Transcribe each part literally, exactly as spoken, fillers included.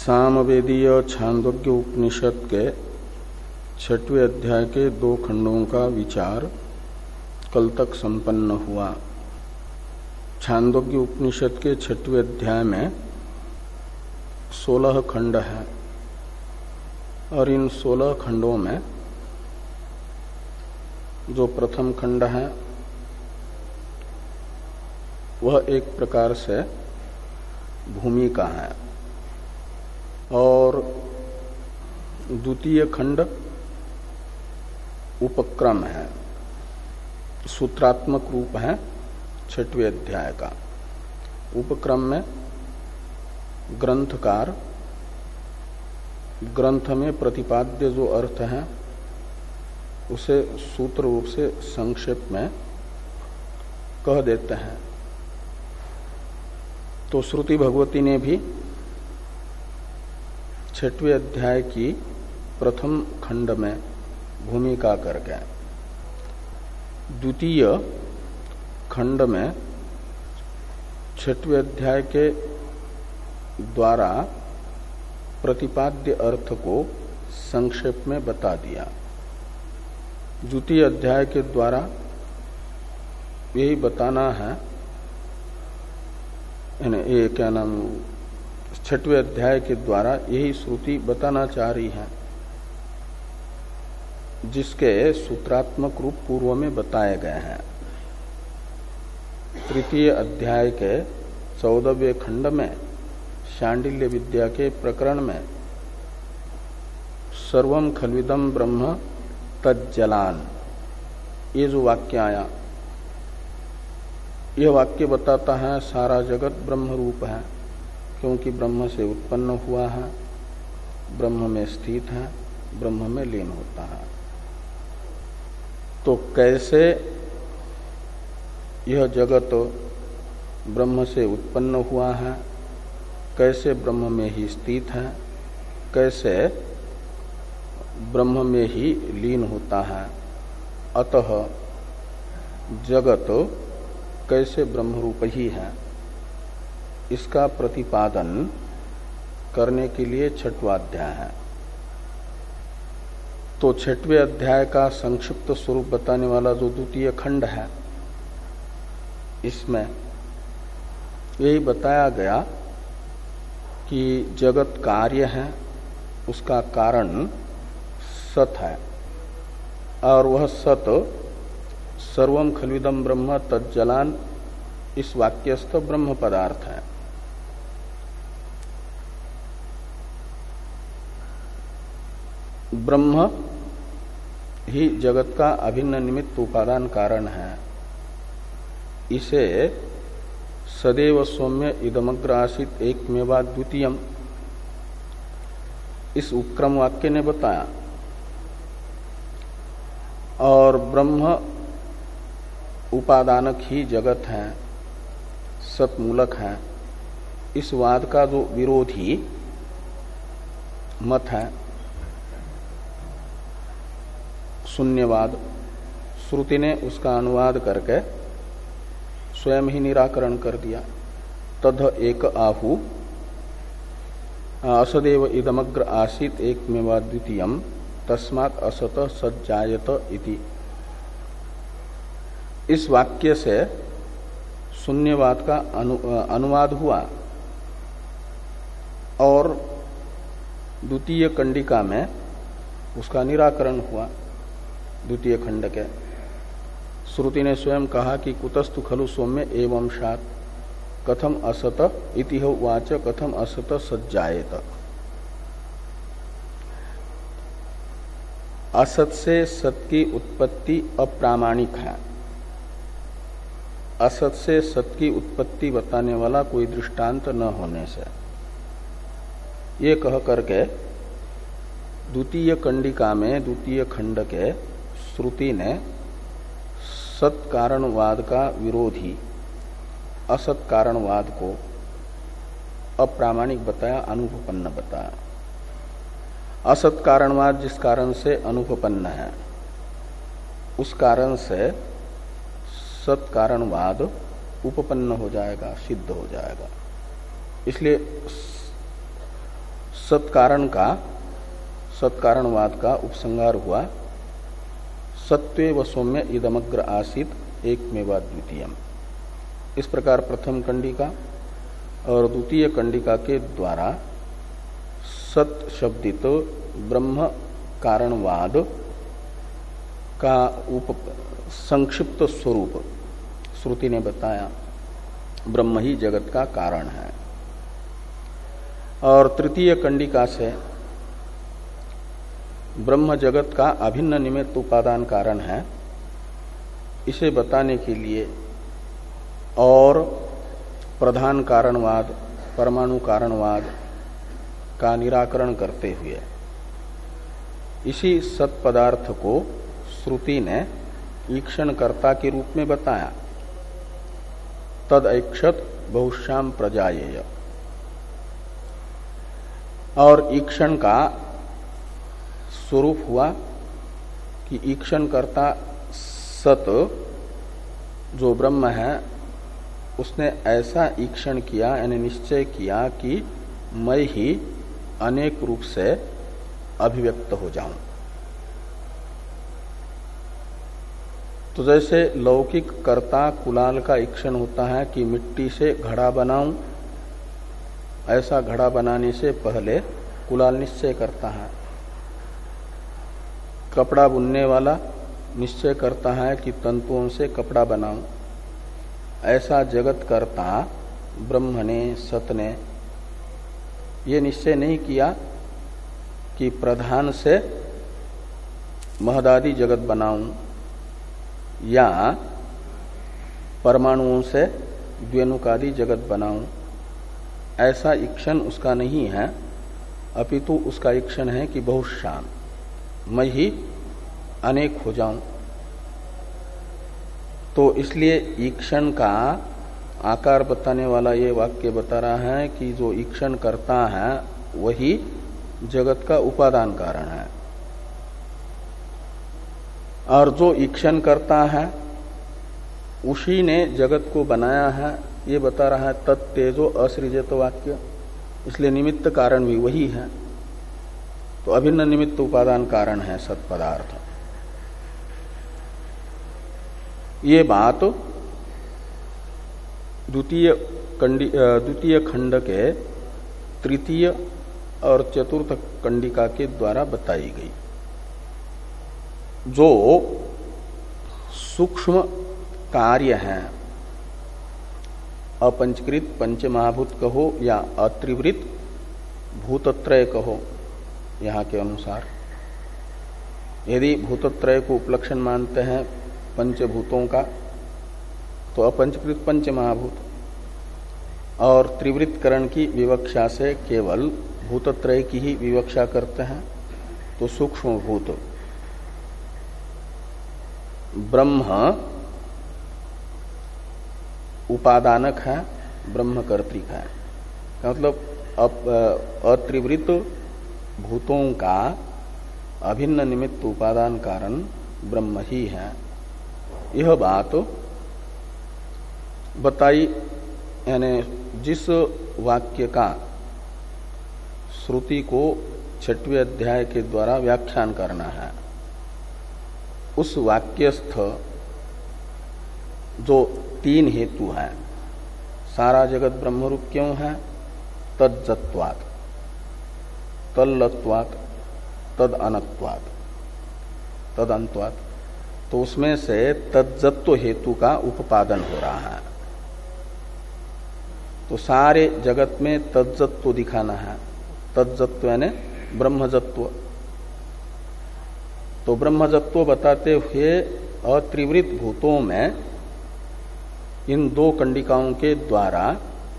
सामवेदीय छांदोग्य उपनिषद के छठवें अध्याय के दो खंडों का विचार कल तक संपन्न हुआ। छांदोग्य उपनिषद के छठवें अध्याय में सोलह खंड है और इन सोलह खंडों में जो प्रथम खंड है वह एक प्रकार से भूमिका है और द्वितीय खंड उपक्रम है, सूत्रात्मक रूप है छठवें अध्याय का। उपक्रम में ग्रंथकार ग्रंथ में प्रतिपाद्य जो अर्थ है उसे सूत्र रूप से संक्षेप में कह देते हैं। तो श्रुति भगवती ने भी छठवें अध्याय की प्रथम खंड में भूमिका करके द्वितीय खंड में छठवें अध्याय के द्वारा प्रतिपाद्य अर्थ को संक्षेप में बता दिया। द्वितीय अध्याय के द्वारा यही बताना है, ये क्या नाम छठवें अध्याय के द्वारा यही श्रुति बताना चाह रही है जिसके सूत्रात्मक रूप पूर्व में बताए गए हैं। तृतीय अध्याय के चौदहवें खंड में शांडिल्य विद्या के प्रकरण में सर्वम खल्विदम ब्रह्म तज्जलान ये जो वाक्य आया, यह वाक्य बताता है सारा जगत ब्रह्म रूप है, क्योंकि ब्रह्म से उत्पन्न हुआ है, ब्रह्म में स्थित है, ब्रह्म में लीन होता है। तो कैसे यह जगत ब्रह्म से उत्पन्न हुआ है, कैसे ब्रह्म में ही स्थित है, कैसे ब्रह्म में ही लीन होता है, अतः जगत कैसे ब्रह्म रूप ही है, इसका प्रतिपादन करने के लिए छठवां अध्याय है। तो छठवें अध्याय का संक्षिप्त स्वरूप बताने वाला जो द्वितीय खंड है, इसमें यही बताया गया कि जगत कार्य है, उसका कारण सत है और वह सत सर्वम खल्विदम ब्रह्म तज्जलान इस वाक्यस्थ ब्रह्म पदार्थ है। ब्रह्म ही जगत का अभिन्न निमित्त उपादान कारण है। इसे सदैव सौम्य इदमग्र आसीत एकमेवा द्वितीयम इस उपक्रम वाक्य ने बताया। और ब्रह्म उपादानक ही जगत है, सतमूलक है, इस वाद का जो विरोधी मत है शून्यवाद, श्रुति ने उसका अनुवाद करके स्वयं ही निराकरण कर दिया। तद एक आहु असदेव इदमग्र आसीत एकमेवा द्वितीयम तस्मात् असत सज्जायत इति। इस वाक्य से शून्यवाद का अनु, अनुवाद हुआ और द्वितीय कंडिका में उसका निराकरण हुआ। द्वितीय खंड के श्रुति ने स्वयं कहा कि कुतस्तु खलु सौम्य एवं शात कथम असत इति वाच कथम असत सज्जायत। असत से सत की उत्पत्ति अप्रामाणिक है। असत से सत की उत्पत्ति बताने वाला कोई दृष्टांत न होने से ये कह करके द्वितीय कंडिका में द्वितीय खंड के श्रुति ने सत कारणवाद का विरोधी असत कारणवाद को अप्रामाणिक बताया, अनुपपन्न बताया। असत कारणवाद जिस कारण से अनुपपन्न है उस कारण से सत कारणवाद उपपन्न हो जाएगा, सिद्ध हो जाएगा। इसलिए सत्कारण का सत्कारणवाद का उपसंहार हुआ। सत्वे व सौम्य इदमग्र आसीत एकमेवा द्वितीयम। इस प्रकार प्रथम कंडिका और द्वितीय कंडिका के द्वारा सत शब्दित ब्रह्म कारणवाद का उप संक्षिप्त स्वरूप श्रुति ने बताया। ब्रह्म ही जगत का कारण है। और तृतीय कंडिका से ब्रह्म जगत का अभिन्न निमित्त उपादान कारण है, इसे बताने के लिए और प्रधान कारणवाद परमाणु कारणवाद का निराकरण करते हुए इसी सत पदार्थ को श्रुति ने ईक्षणकर्ता के रूप में बताया। तद ऐक्षत बहुश्याम प्रजायेय। और ईक्षण का स्वरूप हुआ कि ईक्षणकर्ता सत जो ब्रह्म है उसने ऐसा ईक्षण किया यानी निश्चय किया कि मैं ही अनेक रूप से अभिव्यक्त हो जाऊं। तो जैसे लौकिक कर्ता कुलाल का ईक्षण होता है कि मिट्टी से घड़ा बनाऊं, ऐसा घड़ा बनाने से पहले कुलाल निश्चय करता है। कपड़ा बुनने वाला निश्चय करता है कि तंतुओं से कपड़ा बनाऊं। ऐसा जगत कर्ता ब्रह्म ने सत ने ये निश्चय नहीं किया कि प्रधान से महदादि जगत बनाऊं या परमाणुओं से द्वेनुकादि जगत बनाऊं। ऐसा ईक्षण उसका नहीं है, अपितु उसका ईक्षण है कि बहुश्याम मैं ही अनेक हो जाऊं। तो इसलिए ईक्षण का आकार बताने वाला ये वाक्य बता रहा है कि जो ईक्षण करता है वही जगत का उपादान कारण है। और जो ईक्षण करता है उसी ने जगत को बनाया है, ये बता रहा है तत्तेजो असृजत वाक्य। इसलिए निमित्त कारण भी वही है। तो अभिन्न निमित्त उपादान कारण है सत्पदार्थ। ये बात द्वितीय द्वितीय खंड के तृतीय और चतुर्थ कंडिका के द्वारा बताई गई। जो सूक्ष्म कार्य हैं, अपंचकृत पंचमहाभूत कहो या अत्रिवृत भूतत्रय कहो, यहाँ के अनुसार यदि भूतत्रय को उपलक्षण मानते हैं पंचभूतों का तो अपंचकृत पंचमहाभूत, और त्रिवृतकरण की विवक्षा से केवल भूतत्रय की ही विवक्षा करते हैं तो सूक्ष्म भूत ब्रह्म उपादानक है, ब्रह्म कर्तृक है। मतलब अत्रिवृत भूतों का अभिन्न निमित्त उपादान कारण ब्रह्म ही है। यह बात बताई, यानी जिस वाक्य का श्रुति को छठवें अध्याय के द्वारा व्याख्यान करना है, उस वाक्यस्थ जो तीन हेतु हैं, सारा जगत ब्रह्मरूप क्यों है? तज्जत्वात्, तल्लत्वात्, तद अनत्वात्, तद अंतवात्। तो उसमें से तज्जत्व हेतु का उपादन हो रहा है। तो सारे जगत में तज्जत्व दिखाना है। तज्जत्व यानी ब्रह्मजत्व। तो ब्रह्मजत्व बताते हुए अत्रिवृत भूतों में इन दो कंडिकाओं के द्वारा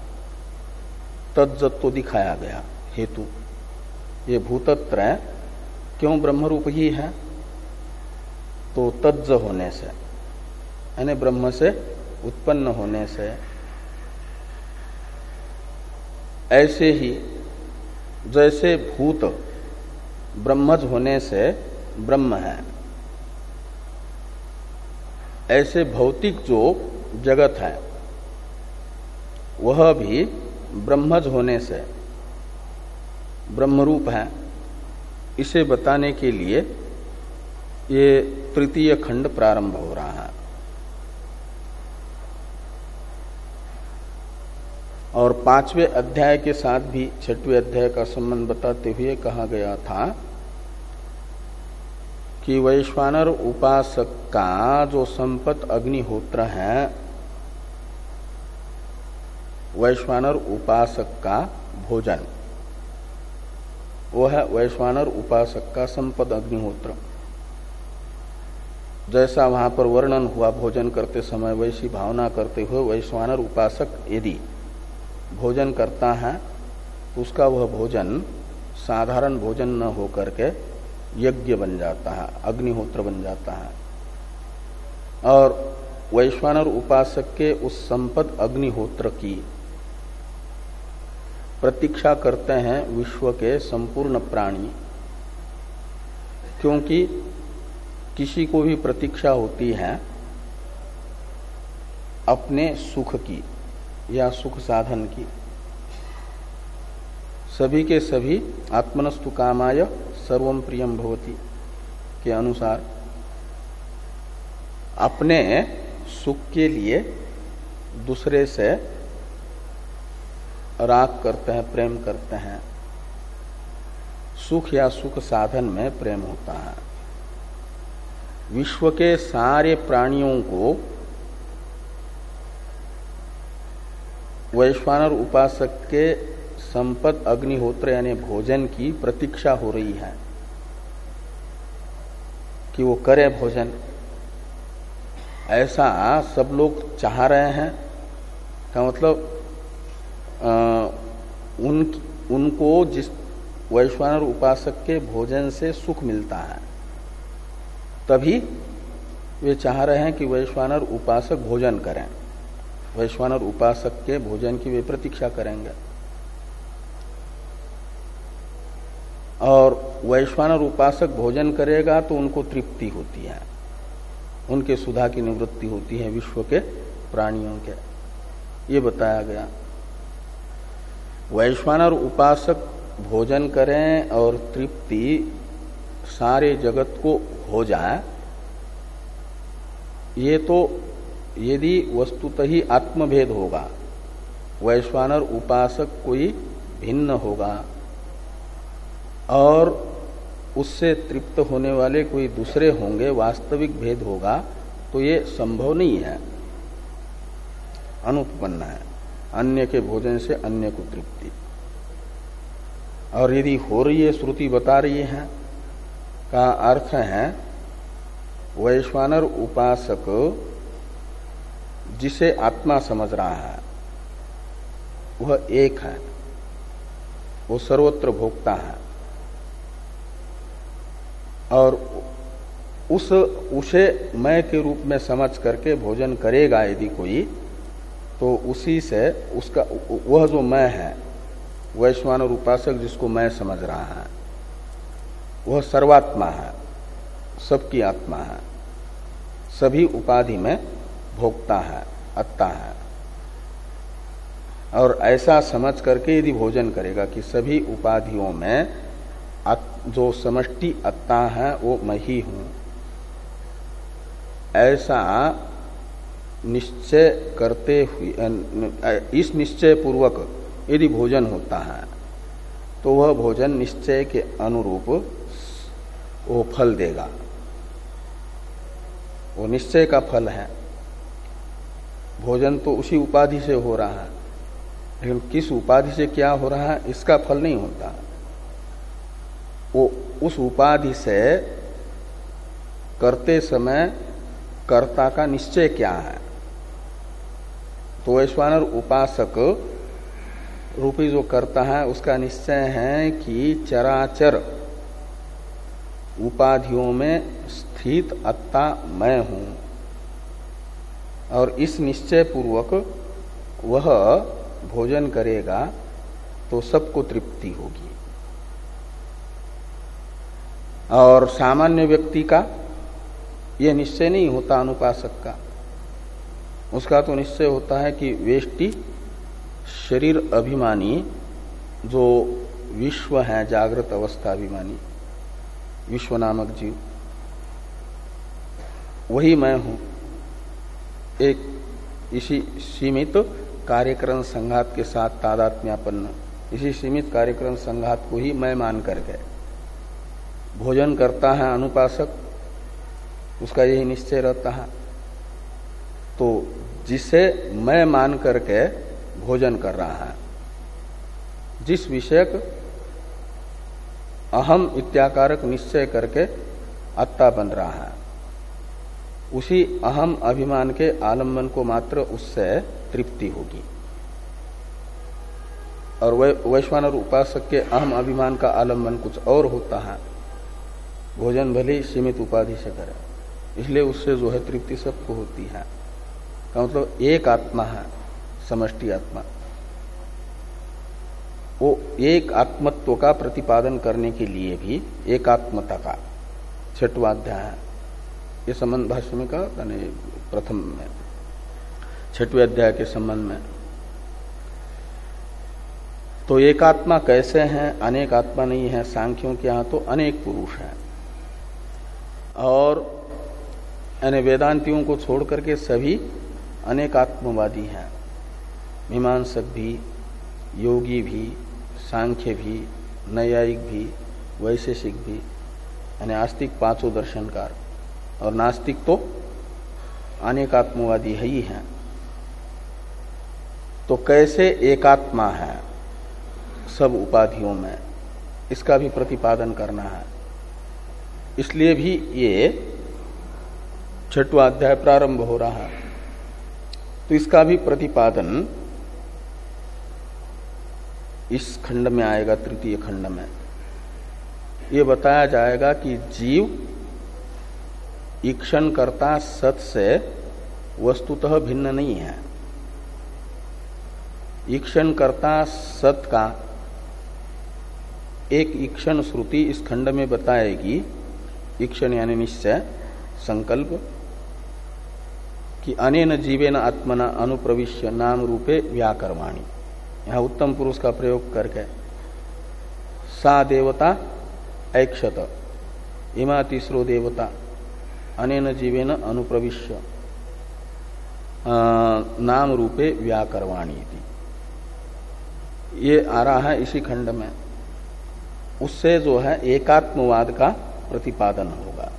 तज्जत्व दिखाया गया हेतु। ये भूतत्रय क्यों ब्रह्मरूप ही है? तो तज्ज होने से, यानी ब्रह्म से उत्पन्न होने से। ऐसे ही जैसे भूत ब्रह्मज होने से ब्रह्म है, ऐसे भौतिक जो जगत है वह भी ब्रह्मज होने से ब्रह्मरूप है, इसे बताने के लिए ये तृतीय खंड प्रारंभ हो रहा है। और पांचवें अध्याय के साथ भी छठवें अध्याय का संबंध बताते हुए कहा गया था कि वैश्वानर उपासक का जो संपत अग्निहोत्र है, वैश्वानर उपासक का भोजन, वो है वैश्वानर उपासक का संपद अग्निहोत्र। जैसा वहां पर वर्णन हुआ भोजन करते समय, वैसी भावना करते हुए वैश्वानर उपासक यदि भोजन करता है तो उसका वह भोजन साधारण भोजन न हो करके यज्ञ बन जाता है, अग्निहोत्र बन जाता है। और वैश्वानर उपासक के उस संपद अग्निहोत्र की प्रतीक्षा करते हैं विश्व के संपूर्ण प्राणी, क्योंकि किसी को भी प्रतीक्षा होती है अपने सुख की या सुख साधन की। सभी के सभी आत्मनस्तु कामाय सर्वम प्रियम भवति के अनुसार अपने सुख के लिए दूसरे से राग करते हैं, प्रेम करते हैं। सुख या सुख साधन में प्रेम होता है। विश्व के सारे प्राणियों को वैश्वानर उपासक के संपद अग्निहोत्र यानी भोजन की प्रतीक्षा हो रही है कि वो करे भोजन। ऐसा सब लोग चाह रहे हैं का मतलब आ, उन उनको जिस वैश्वानर उपासक के भोजन से सुख मिलता है, तभी वे चाह रहे हैं कि वैश्वानर उपासक भोजन करें। वैश्वानर उपासक के भोजन की वे प्रतीक्षा करेंगे। और वैश्वानर उपासक भोजन करेगा तो उनको तृप्ति होती है, उनके सुधा की निवृत्ति होती है विश्व के प्राणियों के, ये बताया गया। वैश्वानर उपासक भोजन करें और तृप्ति सारे जगत को हो जाए, ये तो यदि वस्तुतः ही आत्मभेद होगा, वैश्वानर उपासक कोई भिन्न होगा और उससे तृप्त होने वाले कोई दूसरे होंगे, वास्तविक भेद होगा, तो ये संभव नहीं है, अनुपपन्न है। अन्य के भोजन से अन्य को तृप्ति। और यदि हो रही है, श्रुति बता रही है, का अर्थ है वैश्वानर उपासक जिसे आत्मा समझ रहा है वह एक है, वो सर्वत्र भोक्ता है। और उस उसे मैं के रूप में समझ करके भोजन करेगा यदि कोई, तो उसी से उसका वह जो मैं है, वैश्वानर उपासक जिसको मैं समझ रहा है, वह सर्वात्मा है, सबकी आत्मा है, सभी उपाधि में भोक्ता है, अत्ता है। और ऐसा समझ करके यदि भोजन करेगा कि सभी उपाधियों में जो समष्टि अत्ता है वो मैं ही हूं, ऐसा निश्चय करते हुए, इस निश्चय पूर्वक यदि भोजन होता है तो वह भोजन निश्चय के अनुरूप वो फल देगा, वो निश्चय का फल है। भोजन तो उसी उपाधि से हो रहा है, लेकिन किस उपाधि से क्या हो रहा है इसका फल नहीं होता। वो उस उपाधि से करते समय कर्ता का निश्चय क्या है। तो वैश्वानर उपासक रूपी जो कर्ता है उसका निश्चय है कि चराचर उपाधियों में स्थित अत्ता मैं हूं, और इस निश्चय पूर्वक वह भोजन करेगा तो सबको तृप्ति होगी। और सामान्य व्यक्ति का यह निश्चय नहीं होता, अनुपासक का। उसका तो निश्चय होता है कि वेष्टि शरीर अभिमानी जो विश्व है जागृत अवस्थाभिमानी, विश्व नामक जीव, वही मैं हूं। एक इसी सीमित कार्यक्रम संघात के साथ तादात्म्यापन्न, इसी सीमित कार्यक्रम संघात को ही मैं मान करके भोजन करता है अनुपासक, उसका यही निश्चय रहता है। तो जिसे मैं मान करके भोजन कर रहा है, जिस विषयक अहम इत्याकारक निश्चय करके अत्ता बन रहा है, उसी अहम अभिमान के आलम्बन को मात्र उससे तृप्ति होगी। और वैश्वानर उपासक के अहम अभिमान का आलम्बन कुछ और होता है, भोजन भले ही सीमित उपाधि से करे, इसलिए उससे जो है तृप्ति सबको होती है। का मतलब एक आत्मा है, समष्टि आत्मा। वो एक आत्मत्व का प्रतिपादन करने के लिए भी एकात्मता का छठवां अध्याय है, ये संबंध भाष्य में का प्रथम में छठवें अध्याय के संबंध में। तो एकात्मा कैसे हैं, अनेक आत्मा नहीं है। सांख्यों के यहाँ तो अनेक पुरुष हैं, और यानी वेदांतियों को छोड़ करके सभी अनेक आत्मवादी हैं। मीमांसक भी, योगी भी, सांख्य भी, नैयायिक भी, वैशेषिक भी, यानी आस्तिक पांचों दर्शनकार, और नास्तिक तो अनेक आत्मवादी है ही हैं। तो कैसे एकात्मा है सब उपाधियों में, इसका भी प्रतिपादन करना है। इसलिए भी ये छठवां अध्याय प्रारंभ हो रहा है। तो इसका भी प्रतिपादन इस खंड में आएगा, तृतीय खंड में। ये बताया जाएगा कि जीव ईक्षण कर्ता सत से वस्तुतः भिन्न नहीं है। ईक्षण कर्ता सत का एक ईक्षण श्रुति इस खंड में बताएगी, ईक्षण यानी निश्चय, संकल्प, कि अनेन जीवेन आत्मना अनुप्रविश्य नाम रूपे व्याकर्माणि। यहां उत्तम पुरुष का प्रयोग करके सा देवता ऐक्षत, इमा तीसरो देवता अनेन जीवेन अनुप्रविश्य नाम रूपे व्याकर्माणि। ये आ रहा है इसी खंड में। उससे जो है एकात्मवाद का प्रतिपादन होगा।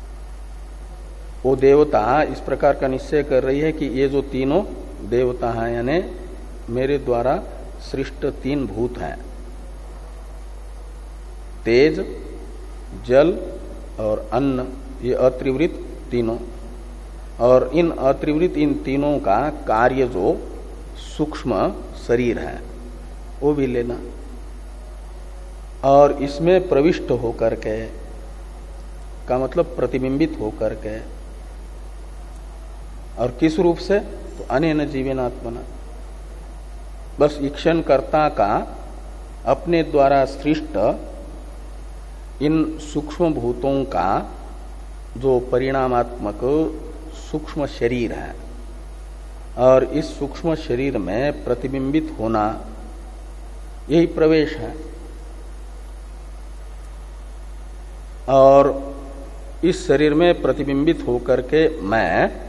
वो देवता इस प्रकार का निश्चय कर रही है कि ये जो तीनों देवता हैं, यानी मेरे द्वारा सृष्ट तीन भूत हैं, तेज, जल और अन्न, ये अत्रिवृत तीनों, और इन अत्रिवृत इन तीनों का कार्य जो सूक्ष्म शरीर है वो भी लेना, और इसमें प्रविष्ट होकर के, का मतलब प्रतिबिंबित होकर के, और किस रूप से, तो अनेन जीवेन आत्मना। बस ईक्षण कर्ता का अपने द्वारा सृष्ट इन सूक्ष्म भूतों का जो परिणामात्मक सूक्ष्म शरीर है, और इस सूक्ष्म शरीर में प्रतिबिंबित होना, यही प्रवेश है। और इस शरीर में प्रतिबिंबित होकर के मैं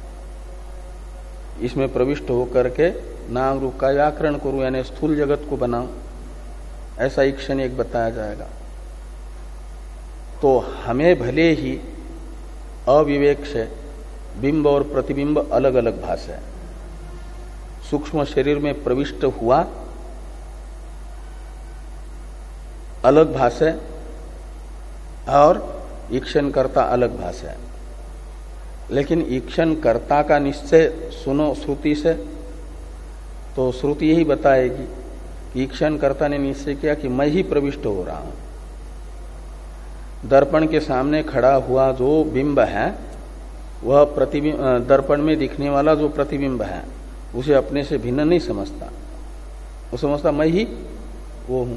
इसमें प्रविष्ट होकर के नाम रूप का व्याकरण करूं, यानी स्थूल जगत को बनाऊं, ऐसा ईक्षण एक बताया जाएगा। तो हमें भले ही अविवेक से बिंब और प्रतिबिंब अलग अलग भाषा, सूक्ष्म शरीर में प्रविष्ट हुआ अलग भाषा और ईक्षण कर्ता अलग भाषा है। लेकिन ईक्षण कर्ता का निश्चय सुनो श्रुति से, तो श्रुति यही बताएगी कि ईक्षण कर्ता ने निश्चय किया कि मैं ही प्रविष्ट हो रहा हूं। दर्पण के सामने खड़ा हुआ जो बिंब है, वह प्रतिबिंब, दर्पण में दिखने वाला जो प्रतिबिंब है, उसे अपने से भिन्न नहीं समझता, वो समझता मैं ही वो हूं।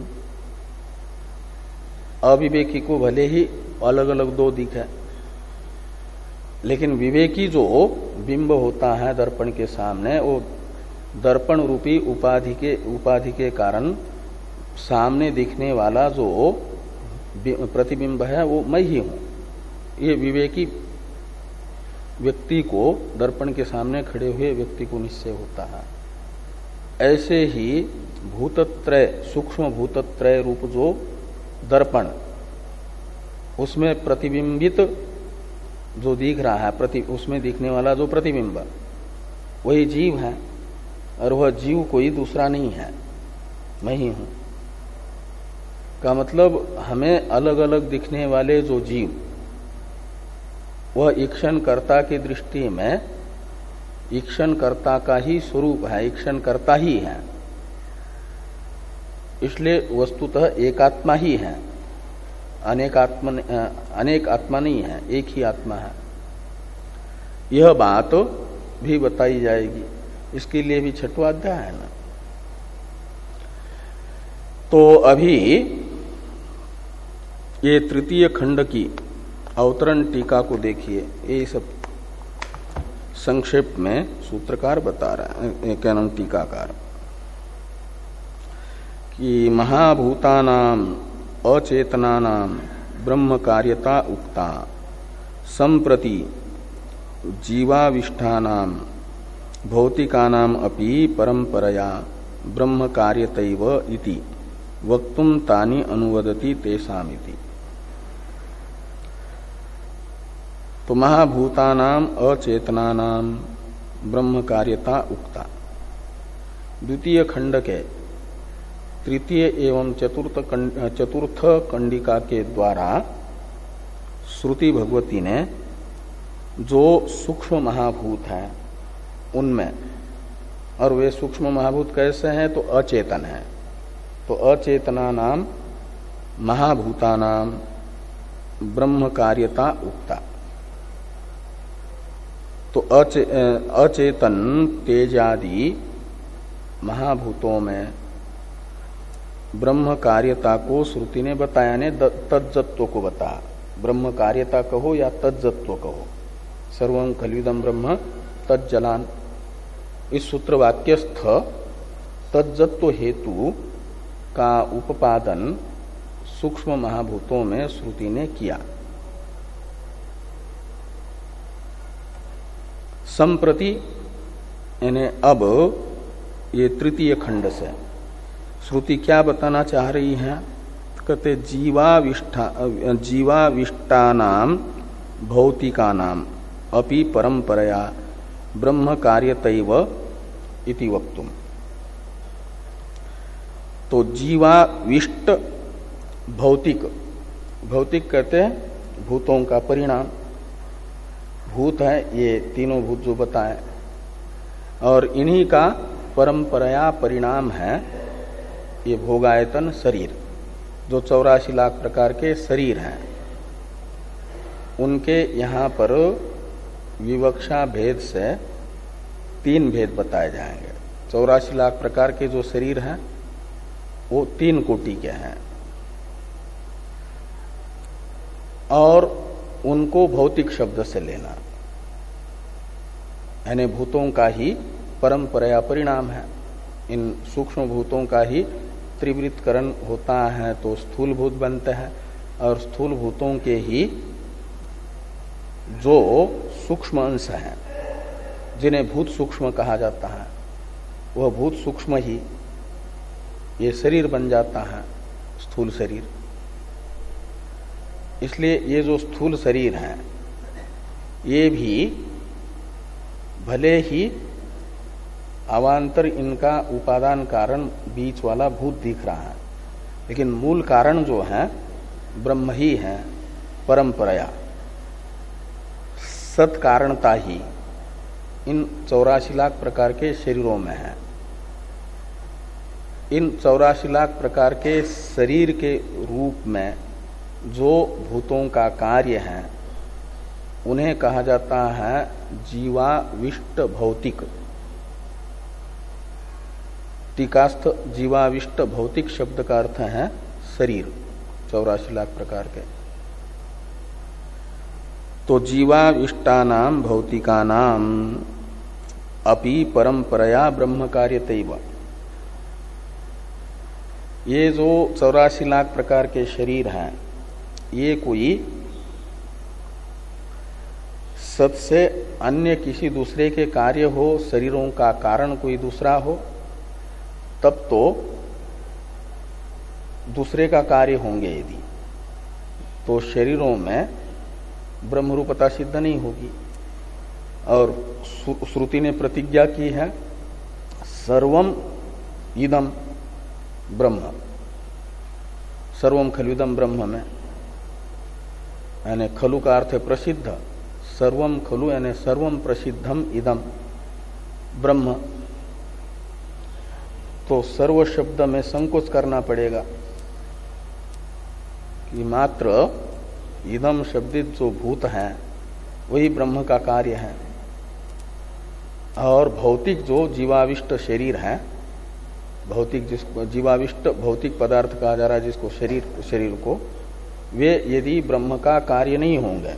अविवेकी को भले ही अलग अलग दो दिखे, लेकिन विवेकी जो बिंब होता है दर्पण के सामने, वो दर्पण रूपी उपाधि के उपाधि के कारण सामने दिखने वाला जो प्रतिबिंब है वो मैं ही हूं, ये विवेकी व्यक्ति को, दर्पण के सामने खड़े हुए व्यक्ति को निश्चय होता है। ऐसे ही भूतत्रय, सूक्ष्म भूतत्रय रूप जो दर्पण, उसमें प्रतिबिंबित जो दिख रहा है, प्रति उसमें दिखने वाला जो प्रतिबिंब वही जीव है, और वह जीव कोई दूसरा नहीं है, मैं ही हूं। का मतलब हमें अलग अलग दिखने वाले जो जीव, वह ईक्षण कर्ता की दृष्टि में ईक्षण कर्ता का ही स्वरूप है, ईक्षण कर्ता ही है। इसलिए वस्तुतः एकात्मा ही है, अनेक आत्मा अनेक आत्मा नहीं है, एक ही आत्मा है। यह बात भी बताई जाएगी, इसके लिए भी छठवां अध्याय है ना। तो अभी ये तृतीय खंड की अवतरण टीका को देखिए, ये सब संक्षेप में सूत्रकार बता रहा है, क्या नाम टीकाकार, कि महाभूतानाम अचेतनानाम ब्रह्म कार्यता उक्ता संप्रति जीवाविष्ठानाम भौतिकानाम अपि परंपरया ब्रह्म कार्यतैव इति वक्तुम तानि अनुवदति तेषामिति। तो महाभूतानाम अचेतनानाम ब्रह्म कार्यता उक्ता, द्वितीय खंड के तृतीय एवं चतुर्थ चतुर्थ कंडिका के द्वारा श्रुति भगवती ने जो सूक्ष्म महाभूत है उनमें, और वे सूक्ष्म महाभूत कैसे हैं, तो अचेतन है, तो अचेतना नाम महाभूतानाम ब्रह्म कार्यता उक्ता। तो अचे, अचेतन तेजादि महाभूतों में ब्रह्म कार्यता को श्रुति ने बताया, ने तज्जत्व को बताया। ब्रह्म कार्यता कहो या तज्जत्व कहो, सर्वं खल्विदं ब्रह्म तज्जलान, इस सूत्र वाक्यस्थ तज्जत्व हेतु का उपादन सूक्ष्म महाभूतों में श्रुति ने किया। संप्रति यानी अब ये तृतीय खंड से श्रुति क्या बताना चाह रही है, कहते जीवाविष्ठा जीवाविष्टानाम भौतिकानाम अपि परंपरया ब्रह्म कार्यतैव इति वक्तुम। तो जीवाविष्ट भौतिक, भौतिक कहते हैं भूतों का परिणाम, भूत है ये तीनों भूत जो बताए, और इन्हीं का परंपराया परिणाम है ये भोगायतन शरीर, जो चौरासी लाख प्रकार के शरीर हैं। उनके यहाँ पर विवक्षा भेद से तीन भेद बताए जाएंगे। चौरासी लाख प्रकार के जो शरीर हैं वो तीन कोटि के हैं, और उनको भौतिक शब्द से लेना, यानी भूतों का ही परंपरा परिणाम है। इन सूक्ष्म भूतों का ही त्रिवृत्तकरण होता है तो स्थूल भूत बनते हैं, और स्थूल भूतों के ही जो सूक्ष्म अंश हैं जिन्हें भूत सूक्ष्म कहा जाता है, वह भूत सूक्ष्म ही ये शरीर बन जाता है, स्थूल शरीर। इसलिए ये जो स्थूल शरीर हैं ये भी भले ही अवान्तर इनका उपादान कारण बीच वाला भूत दिख रहा है, लेकिन मूल कारण जो है ब्रह्म ही है, परंपराया सत कारणता ही इन चौरासी लाख प्रकार के शरीरों में है। इन चौरासी लाख प्रकार के शरीर के रूप में जो भूतों का कार्य है उन्हें कहा जाता है जीवाविष्ट भौतिक। टीकास्थ जीवाविष्ट भौतिक शब्द का अर्थ है शरीर, चौरासी लाख प्रकार के। तो जीवाविष्टानाम भौतिकानाम अपि परंपराया ब्रह्म कार्यतैव, ये जो चौरासी लाख प्रकार के शरीर हैं, ये कोई सत से अन्य किसी दूसरे के कार्य हो, शरीरों का कारण कोई दूसरा हो, तब तो दूसरे का कार्य होंगे। यदि तो शरीरों में ब्रह्मरूपता सिद्ध नहीं होगी। और श्रुति ने प्रतिज्ञा की है सर्वम इदम ब्रह्म, सर्वम खलुदम ब्रह्म में, यानी खलु का अर्थ है प्रसिद्ध, सर्वम खलु यानी सर्वम प्रसिद्धम इदम ब्रह्म। तो सर्व शब्द में संकोच करना पड़ेगा कि मात्र इदम शब्दित जो भूत है वही ब्रह्म का कार्य है, और भौतिक जो जीवाविष्ट शरीर है, भौतिक जिसको जीवाविष्ट भौतिक पदार्थ कहा जा रहा है जिसको शरीर शरीर को, वे यदि ब्रह्म का कार्य नहीं होंगे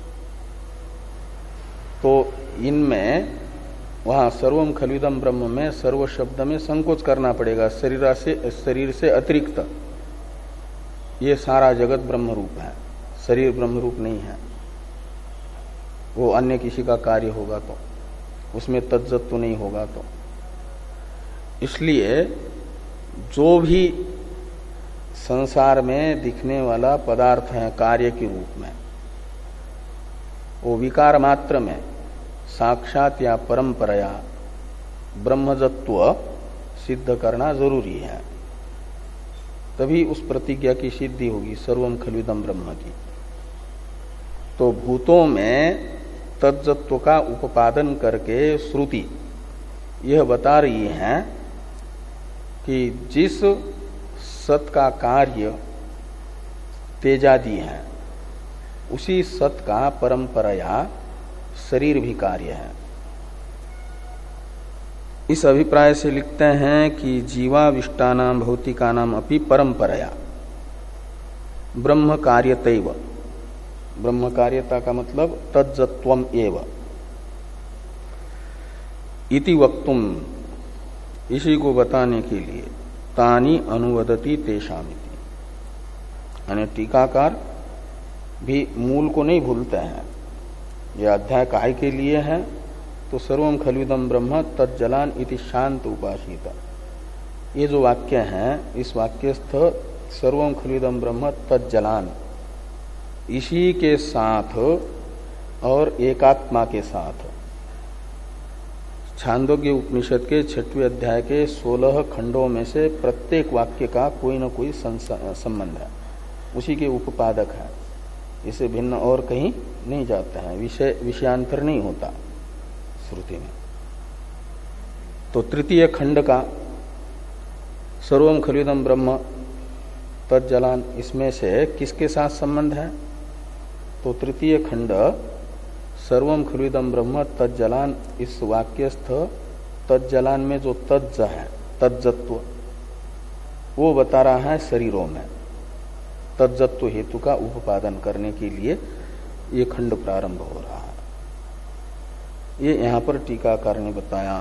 तो इनमें वहां सर्वम खलुदम ब्रह्म में सर्व शब्द में संकोच करना पड़ेगा। शरीर से शरीर से अतिरिक्त ये सारा जगत ब्रह्म रूप है, शरीर ब्रह्म रूप नहीं है। वो अन्य किसी का कार्य होगा तो उसमें तज्जत्व नहीं होगा। तो इसलिए जो भी संसार में दिखने वाला पदार्थ है कार्य के रूप में, वो विकार मात्र में साक्षात या परंपराया ब्रह्मजत्व सिद्ध करना जरूरी है, तभी उस प्रतिज्ञा की सिद्धि होगी सर्वम खलुदम ब्रह्म की। तो भूतों में तज्जत्व का उपादन करके श्रुति यह बता रही है कि जिस सत का कार्य तेजादि है उसी सत का परंपराया शरीर भी कार्य है। इस अभिप्राय से लिखते हैं कि जीवाविष्टानाम भौतिकानाम अपि परंपराया ब्रह्म कार्यतैव, ब्रह्म कार्यता का मतलब तज्जत्वम एव इति वक्तुम, इसी को बताने के लिए तानि अनुवदति तेषामिति, यानी टीकाकार भी मूल को नहीं भूलते हैं। यह अध्याय काय के लिए है तो सर्वम खलुदम ब्रह्म तज्जलान इति शांत उपासित, ये जो वाक्य है इस वाक्यस्थ सर्वम खलुदम ब्रह्म तज्जलान, इसी के साथ और एकात्मा के साथ छांदोग्य उपनिषद के छठवें अध्याय के सोलह खंडों में से प्रत्येक वाक्य का कोई न कोई संबंध है, उसी के उपादक है, इसे भिन्न और कहीं नहीं जाता है, विषय विषयांतर नहीं होता श्रुति में। तो तृतीय खंड का सर्वम खलुदम ब्रह्म तज्जलान, इसमें से किसके साथ संबंध है? तो तृतीय खंड सर्वम खलुदम ब्रह्म तज्जलान, इस वाक्यस्थ तज्जलान में जो तज्ज है तज्जत्व वो बता रहा है शरीरों में, तज्जत्व हेतु का उपादन करने के लिए ये खंड प्रारंभ हो रहा है। ये यहां पर टीकाकार ने बताया।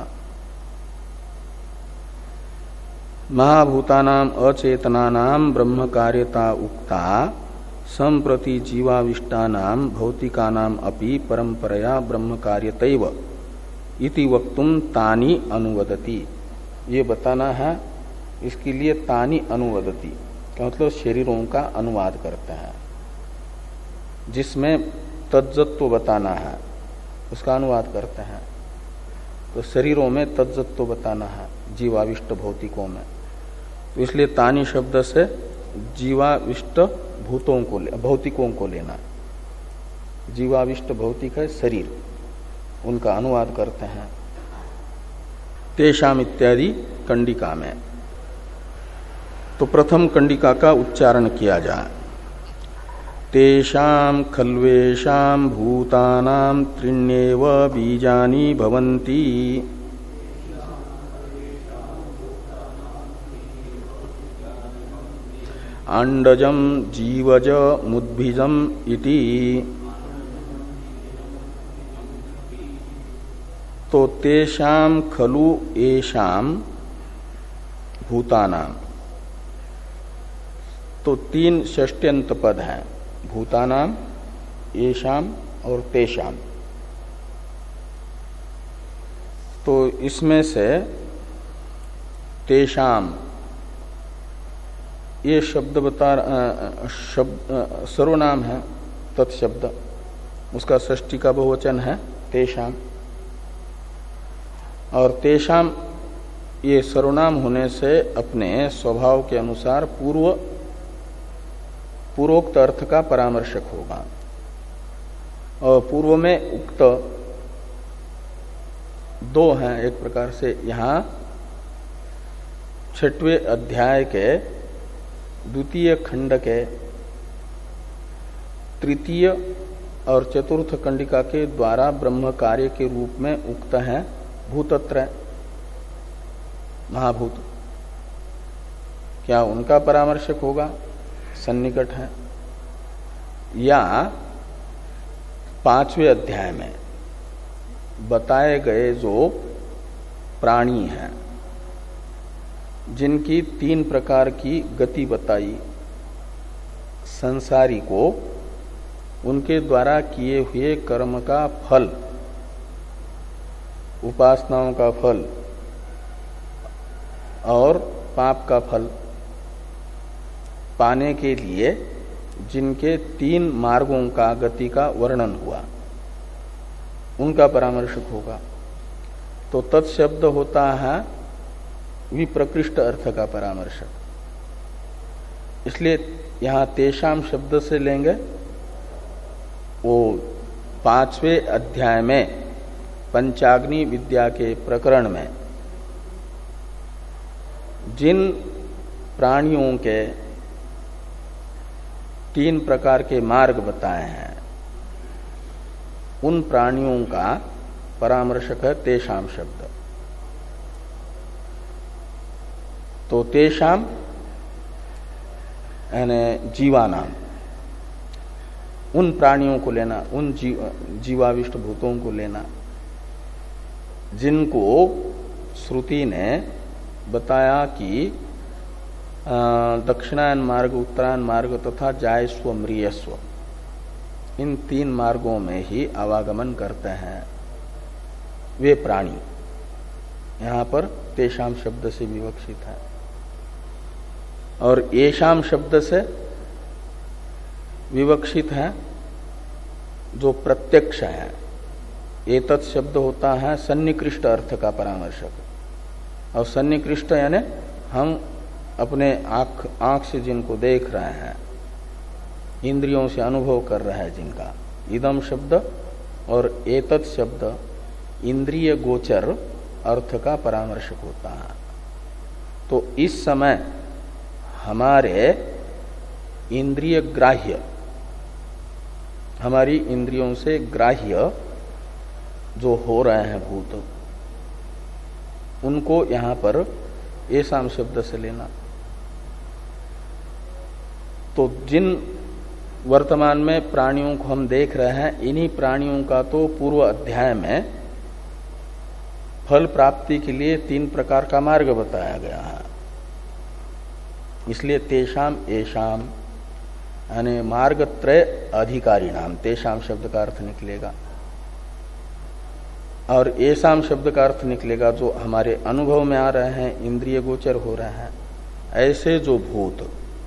महाभूतानाम अचेतनानाम ब्रह्म कार्यता उक्ता संप्रति जीवाविष्टानाम भौतिकानाम अपि परंपराया ब्रह्म कार्यतैव इति वक्तुम तानि अनुवदति, ये बताना है। इसके लिए तानि अनुवदति का मतलब शरीरों का अनुवाद करते हैं, जिसमें तज्जत्व बताना है उसका अनुवाद करते हैं। तो शरीरों में तज्जत्व बताना है जीवाविष्ट भौतिकों में, तो इसलिए तानि शब्द से जीवाविष्ट भूतों को ले, भौतिकों को लेना। जीवाविष्ट भौतिक है शरीर, उनका अनुवाद करते हैं तेषाम इत्यादि कंडिका में। तो प्रथम कंडिका का उच्चारण किया जाए। तेषाम खल्वेषाम भूतानाम त्रिण्येव बीजानि भवन्ति अंडजम जीवज मुद्भिजम इति। तो तेषाम खलु एषाम भूतानाम, तो तीन षष्ट्यंत पद हैं, भूतानाम, येषाम और तेषाम। तो इसमें से तेषाम ये शब्द बता शब्द सर्वनाम है, तत्शब्द, उसका षष्ठी का बहुवचन है तेषाम। और तेषाम ये सर्वनाम होने से अपने स्वभाव के अनुसार पूर्व पूर्वोक्त अर्थ का परामर्शक होगा। और पूर्व में उक्त दो हैं, एक प्रकार से यहाँ छठवें अध्याय के द्वितीय खंड के तृतीय और चतुर्थ कंडिका के द्वारा ब्रह्म कार्य के रूप में उक्त है भूतत्रय, महाभूत। क्या उनका परामर्शक होगा? सन्निकट है। या पांचवें अध्याय में बताए गए जो प्राणी हैं, जिनकी तीन प्रकार की गति बताई, संसारी को उनके द्वारा किए हुए कर्म का फल, उपासनाओं का फल और पाप का फल पाने के लिए जिनके तीन मार्गों का गति का वर्णन हुआ, उनका परामर्शक होगा। तो तत्शब्द होता है विप्रकृष्ट अर्थ का परामर्शक। इसलिए यहां तेषाम शब्द से लेंगे वो पांचवें अध्याय में पंचाग्नि विद्या के प्रकरण में जिन प्राणियों के तीन प्रकार के मार्ग बताए हैं, उन प्राणियों का परामर्शक है तेषाम शब्द। तो तेषाम यानी जीवानाम, उन प्राणियों को लेना, उन जीव, जीवाविष्ट भूतों को लेना जिनको श्रुति ने बताया कि दक्षिणायन मार्ग, उत्तरायण मार्ग तथा जायस्व म्रियस्व, इन तीन मार्गों में ही आवागमन करते हैं वे प्राणी। यहां पर तेषाम शब्द से विवक्षित है। और येषाम शब्द से विवक्षित है जो प्रत्यक्ष है। एतत् शब्द होता है सन्निकृष्ट अर्थ का परामर्शक। और सन्निकृष्ट यानी हम अपने आंख आंख से जिनको देख रहे हैं, इंद्रियों से अनुभव कर रहे हैं जिनका, इदम शब्द और एतत् शब्द इंद्रिय गोचर अर्थ का परामर्शक होता है। तो इस समय हमारे इंद्रिय ग्राह्य, हमारी इंद्रियों से ग्राह्य जो हो रहे हैं भूत, उनको यहां पर येषाम शब्द से लेना। तो जिन वर्तमान में प्राणियों को हम देख रहे हैं, इन्हीं प्राणियों का तो पूर्व अध्याय में फल प्राप्ति के लिए तीन प्रकार का मार्ग बताया गया है। इसलिए तेषाम येषाम यानी मार्ग त्रय अधिकारी नाम, तेषाम शब्द का अर्थ निकलेगा। और येषाम शब्द का अर्थ निकलेगा जो हमारे अनुभव में आ रहे हैं, इंद्रिय गोचर हो रहे हैं, ऐसे जो भूत,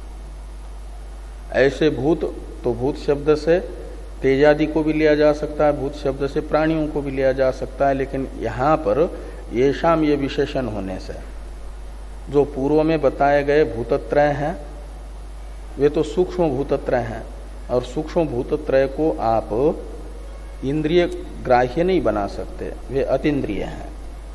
ऐसे भूत। तो भूत शब्द से तेजादि को भी लिया जा सकता है, भूत शब्द से प्राणियों को भी लिया जा सकता है, लेकिन यहां पर येषाम ये विशेषण होने से जो पूर्व में बताए गए भूतत्रय हैं वे तो सूक्ष्म भूतत्रय हैं, और सूक्ष्म भूतत्रय को आप इंद्रिय ग्राह्य नहीं बना सकते, वे अतीन्द्रिय हैं,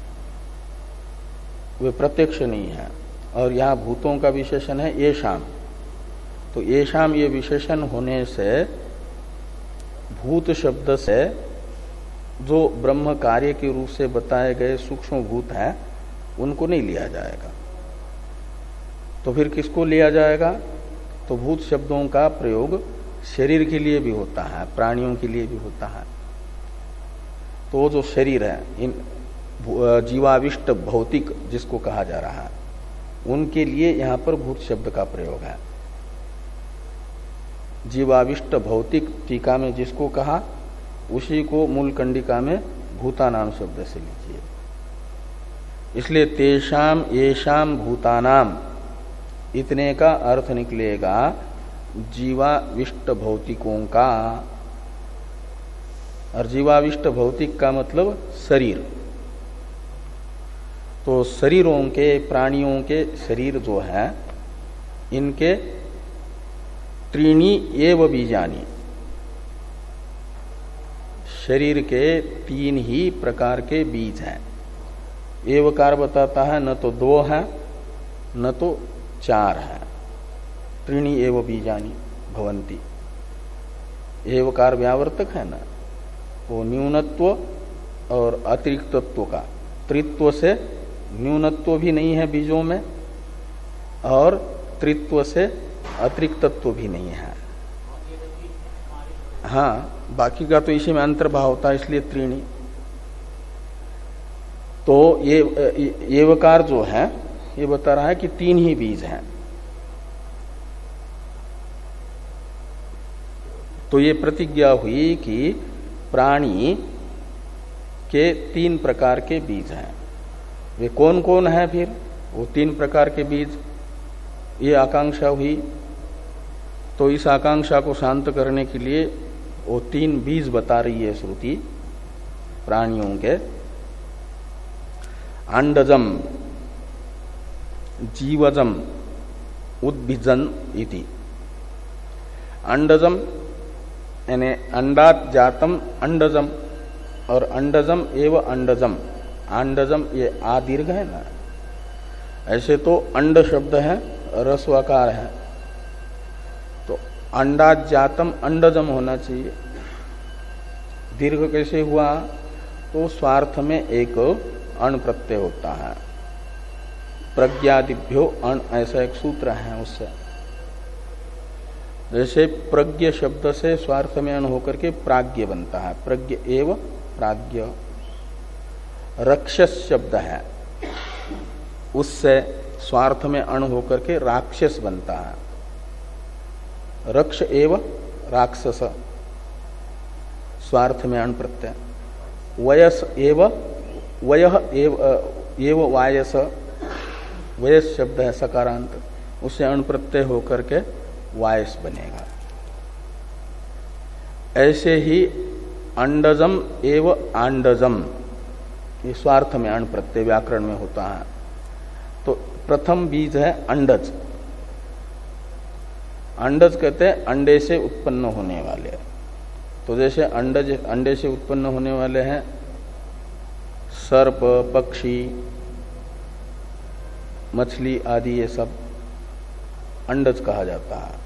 वे प्रत्यक्ष नहीं है। और यहाँ भूतों का विशेषण है येषाम। तो येषाम ये विशेषण होने से भूत शब्द से जो ब्रह्म कार्य के रूप से बताए गए सूक्ष्म भूत हैं उनको नहीं लिया जाएगा। तो फिर किसको लिया जाएगा? तो भूत शब्दों का प्रयोग शरीर के लिए भी होता है, प्राणियों के लिए भी होता है। तो जो शरीर है, इन जीवाविष्ट भौतिक जिसको कहा जा रहा है, उनके लिए यहां पर भूत शब्द का प्रयोग है। जीवाविष्ट भौतिक टीका में जिसको कहा उसी को मूल कंडिका में भूतानाम शब्द से लीजिए। इसलिए तेषाम येषाम भूतानाम इतने का अर्थ निकलेगा जीवाविष्ट भौतिकों का। और जीवाविष्ट भौतिक का मतलब शरीर। तो शरीरों के प्राणियों के शरीर जो है इनके त्रीणी एव बीजानी, शरीर के तीन ही प्रकार के बीज हैं। एवकार बताता है न तो दो है न तो चार है। त्रीणी एव बीजानी भवंती, एवकार व्यावर्तक है ना, वो न्यूनत्व और अतिरिक्तत्व का, त्रित्व से न्यूनत्व भी नहीं है बीजों में और त्रित्व से अतिरिक्तत्व भी नहीं है। हाँ, बाकी का तो इसी में अंतर्भाव होता है, इसलिए त्रीणी। तो ये एवकार जो है ये बता रहा है कि तीन ही बीज हैं। तो ये प्रतिज्ञा हुई कि प्राणी के तीन प्रकार के बीज हैं। वे कौन कौन है फिर वो तीन प्रकार के बीज? ये आकांक्षा हुई। तो इस आकांक्षा को शांत करने के लिए वो तीन बीज बता रही है श्रुति प्राणियों के। अंडजम, जीवजम, उद्भिजन इति। अंडजम यानी अंडात जातम अंडजम, और अंडजम एवं अंडजम। अंडजम ये आ दीर्घ है ना, ऐसे तो अंड शब्द है रस्वकार है, तो अंडात जातम अंडजम होना चाहिए। दीर्घ कैसे हुआ? तो स्वार्थ में एक अण प्रत्यय होता है, प्रज्ञादिभ्यो अण, ऐसा एक सूत्र है उससे। जैसे प्रज्ञ शब्द से स्वार्थ में अण होकर के प्राज्ञ बनता है, प्रज्ञ एव प्राज्ञ। रक्षस शब्द है, उससे स्वार्थ में अण होकर के राक्षस बनता है, रक्ष एव राक्षस, स्वार्थ में अण प्रत्यय। वयस एव वयः एव, एव वायस, वयस शब्द है सकारांत, उससे अण प्रत्यय होकर के वायस बनेगा। ऐसे ही अंडजम एव आंडजम, ये स्वार्थ में अण प्रत्यय व्याकरण में होता है। तो प्रथम बीज है अंडज। अंडज कहते हैं अंडे से उत्पन्न होने वाले। तो जैसे अंडज अंडे से उत्पन्न होने वाले हैं सर्प, पक्षी, मछली आदि, ये सब अंडज कहा जाता है।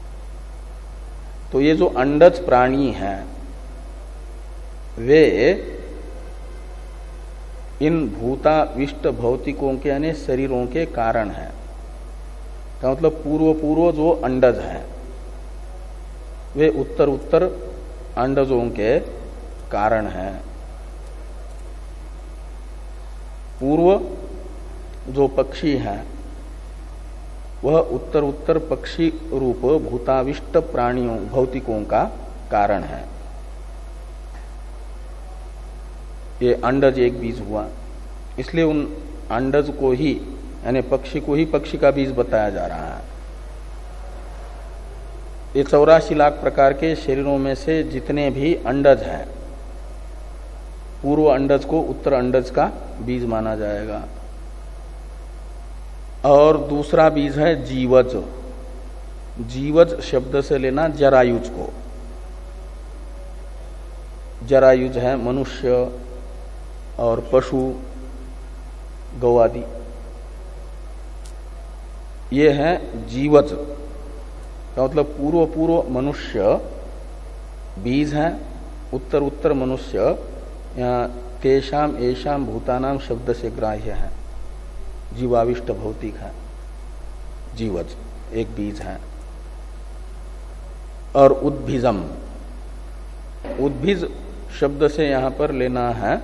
तो ये जो अंडज प्राणी हैं वे इन भूताविष्ट भौतिकों के यानी शरीरों के कारण हैं। का मतलब पूर्व पूर्व जो अंडज हैं वे उत्तर उत्तर अंडजों के कारण हैं। पूर्व जो पक्षी हैं वह उत्तर उत्तर पक्षी रूप भूताविष्ट प्राणियों भौतिकों का कारण है। ये अंडज एक बीज हुआ, इसलिए उन अंडज को ही यानी पक्षी को ही पक्षी का बीज बताया जा रहा है। ये चौरासी लाख प्रकार के शरीरों में से जितने भी अंडज हैं पूर्व अंडज को उत्तर अंडज का बीज माना जाएगा। और दूसरा बीज है जीवज। जीवज शब्द से लेना जरायुज को। जरायुज है मनुष्य और पशु, गौ आदि, ये है जीवज का मतलब पूर्व पूर्व मनुष्य बीज है, उत्तर उत्तर मनुष्य यहाँ तेषाम एषाम भूतानाम शब्द से ग्राह्य है, जीवाविष्ट भौतिक है, जीवज एक बीज है। और उद्भिजम, उद्भिज शब्द से यहां पर लेना है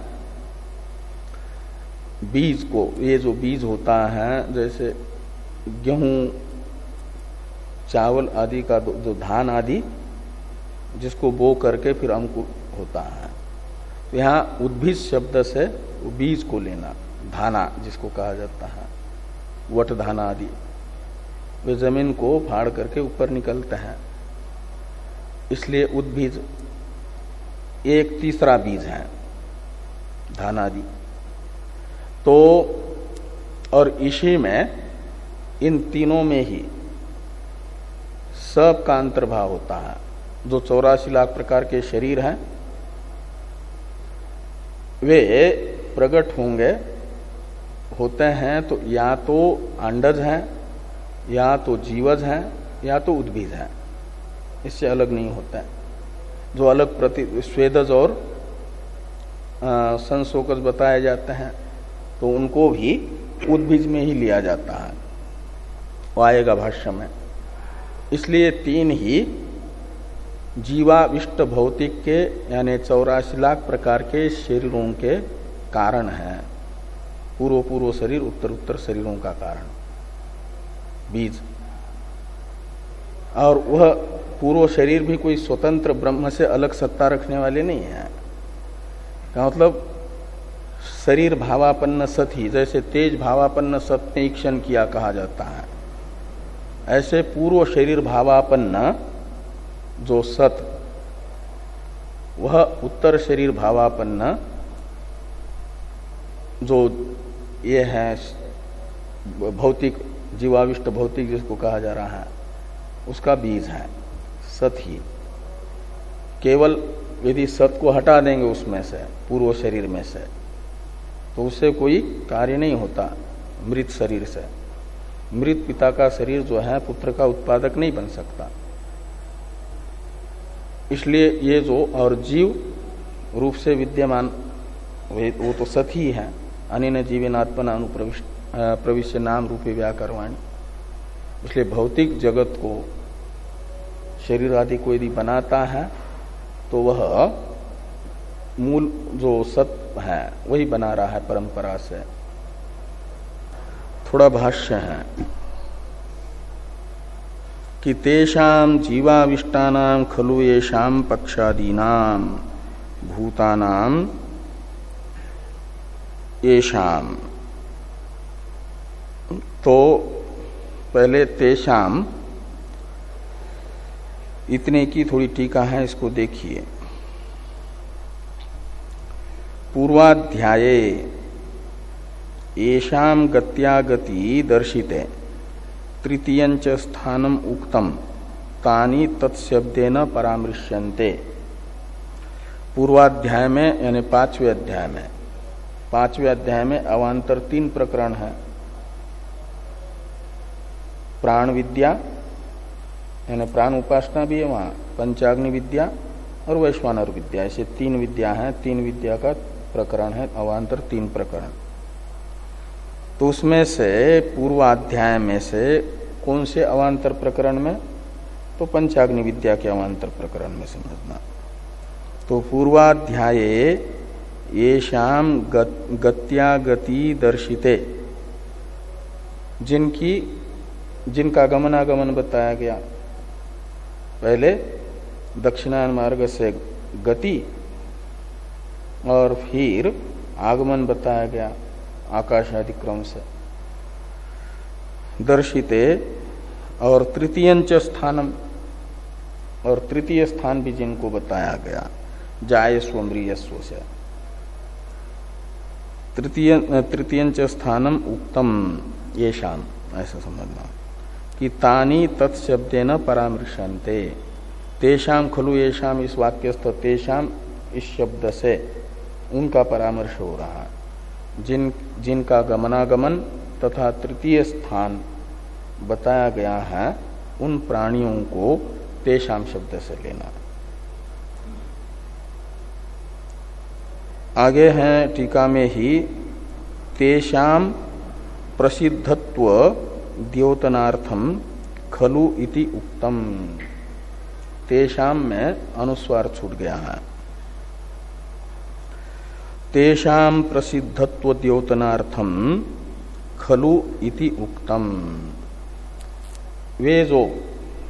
बीज को। ये जो बीज होता है जैसे गेहूं, चावल आदि का जो धान आदि जिसको बो करके फिर अंकुर होता है। तो यहाँ उद्भिज शब्द से बीज को लेना, धाना जिसको कहा जाता है, वट धाना आदि, वे जमीन को फाड़ करके ऊपर निकलते हैं, इसलिए उद्भिज एक तीसरा बीज है धान आदि। तो और इसी में इन तीनों में ही सब का अंतर्भाव होता है। जो चौरासी लाख प्रकार के शरीर हैं वे प्रकट होंगे होते हैं तो या तो अंडज हैं, या तो जीवज हैं, या तो उद्भिज हैं, इससे अलग नहीं होता है। जो अलग प्रति स्वेदज और संशोकज बताए जाते हैं तो उनको भी उद्भिज में ही लिया जाता है, वो आएगा भाष्य में। इसलिए तीन ही जीवाविष्ट भौतिक के यानी चौरासी लाख प्रकार के शरीरों के कारण हैं। पूर्व पूर्व शरीर, उत्तर उत्तर शरीरों का कारण बीज। और वह पूर्व शरीर भी कोई स्वतंत्र ब्रह्म से अलग सत्ता रखने वाले नहीं है। का मतलब शरीर भावापन्न सत ही, जैसे तेज भावापन्न सत ने ईक्षण किया कहा जाता है, ऐसे पूर्व शरीर भावापन्न जो सत वह उत्तर शरीर भावापन्न जो ये है भौतिक जीवाविष्ट भौतिक जिसको कहा जा रहा है उसका बीज है सत ही। केवल यदि सत को हटा देंगे उसमें से, पूर्व शरीर में से, तो उससे कोई कार्य नहीं होता मृत शरीर से। मृत पिता का शरीर जो है पुत्र का उत्पादक नहीं बन सकता। इसलिए ये जो और जीव रूप से विद्यमान वो तो सत ही है। अनेन जीवेनात्मना अनुप्रविष्ट प्रविश्य नाम रूपे व्याकरवाणी। इसलिए भौतिक जगत को शरीर आदि को यदि बनाता है तो वह मूल जो सत है वही बना रहा है परंपरा से। थोड़ा भाष्य है कि तेषां जीवाविष्टानां खलु येषां पक्षादीनां भूतानां येषां। तो पहले तेषां इतने की थोड़ी टीका है, इसको देखिए। पूर्वाध्याये येषां गत्यागति दर्शिते तृतीयंच स्थानम उक्तम तानि तत्शब्देन परामृश्यन्ते। पूर्वाध्याय में यानी पांचवें अध्याय में पांचवें अध्याय में अवान्तर तीन प्रकरण है। प्राण विद्या यानी प्राण उपासना भी है वहां, पंचाग्नि विद्या और वैश्वानर विद्या, ऐसे तीन विद्या हैं। तीन विद्या का प्रकरण है अवान्तर तीन प्रकरण। तो उसमें से पूर्वाध्याय में से कौन से अवान्तर प्रकरण में? तो पंचाग्नि विद्या के अवान्तर प्रकरण में समझना। तो पूर्वाध्याये येषां गत्यागति दर्शिते, जिनकी जिनका गमनागमन बताया गया। पहले दक्षिणायन मार्ग से गति और फिर आगमन बताया गया आकाश आदि क्रम से। दर्शिते और तृतीयंच स्थानम, और तृतीय स्थान भी जिनको बताया गया जायस्व म्रियस्व से। तृतीय तृतीयंच स्थानम उक्तम येषाम, ऐसा समझना कि तानि तत्शब्देन परामृश्यन्ते। तेषाम खलु येषाम, इस वाक्यस्थ तेषाम इस शब्द से उनका परामर्श हो रहा है। जिन जिनका गमनागमन तथा तृतीय स्थान बताया गया है उन प्राणियों को तेषाम शब्द से लेना। आगे हैं टीका में ही तेषाम प्रसिद्धत्व द्योतनार्थम खलु इति उक्तम। तेषाम में अनुस्वार छूट गया है। तेषाम प्रसिद्धत्व द्योतनार्थम खलु इति उक्तम। वे जो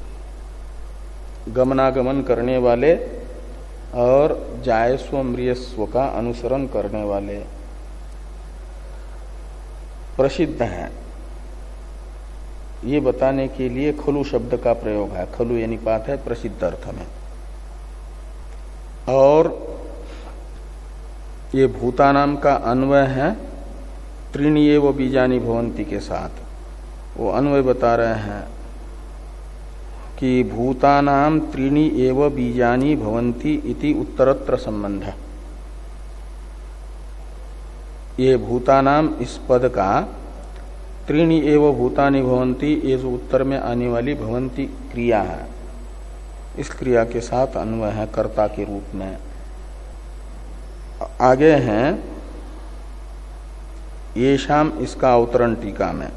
गमनागमन करने वाले और जायस्व म्रियस्व का अनुसरण करने वाले प्रसिद्ध हैं, ये बताने के लिए खलु शब्द का प्रयोग है। खलु यानी पात है प्रसिद्ध अर्थ में। और ये भूतानाम का अन्वय है त्रीणी एव बीजानि भवन्ति के साथ। वो अन्वय बता रहे हैं कि भूतानाम त्रीणी एव बीजानि भवन्ति इति उत्तरत्र संबंध। ये भूतानाम इस पद का त्रीणी एव भूतानि भवन्ति, ये जो उत्तर में आने वाली भवन्ति क्रिया है, इस क्रिया के साथ अन्वय है कर्ता के रूप में। आगे हैं येषाम, इसका अवतरण टीका में।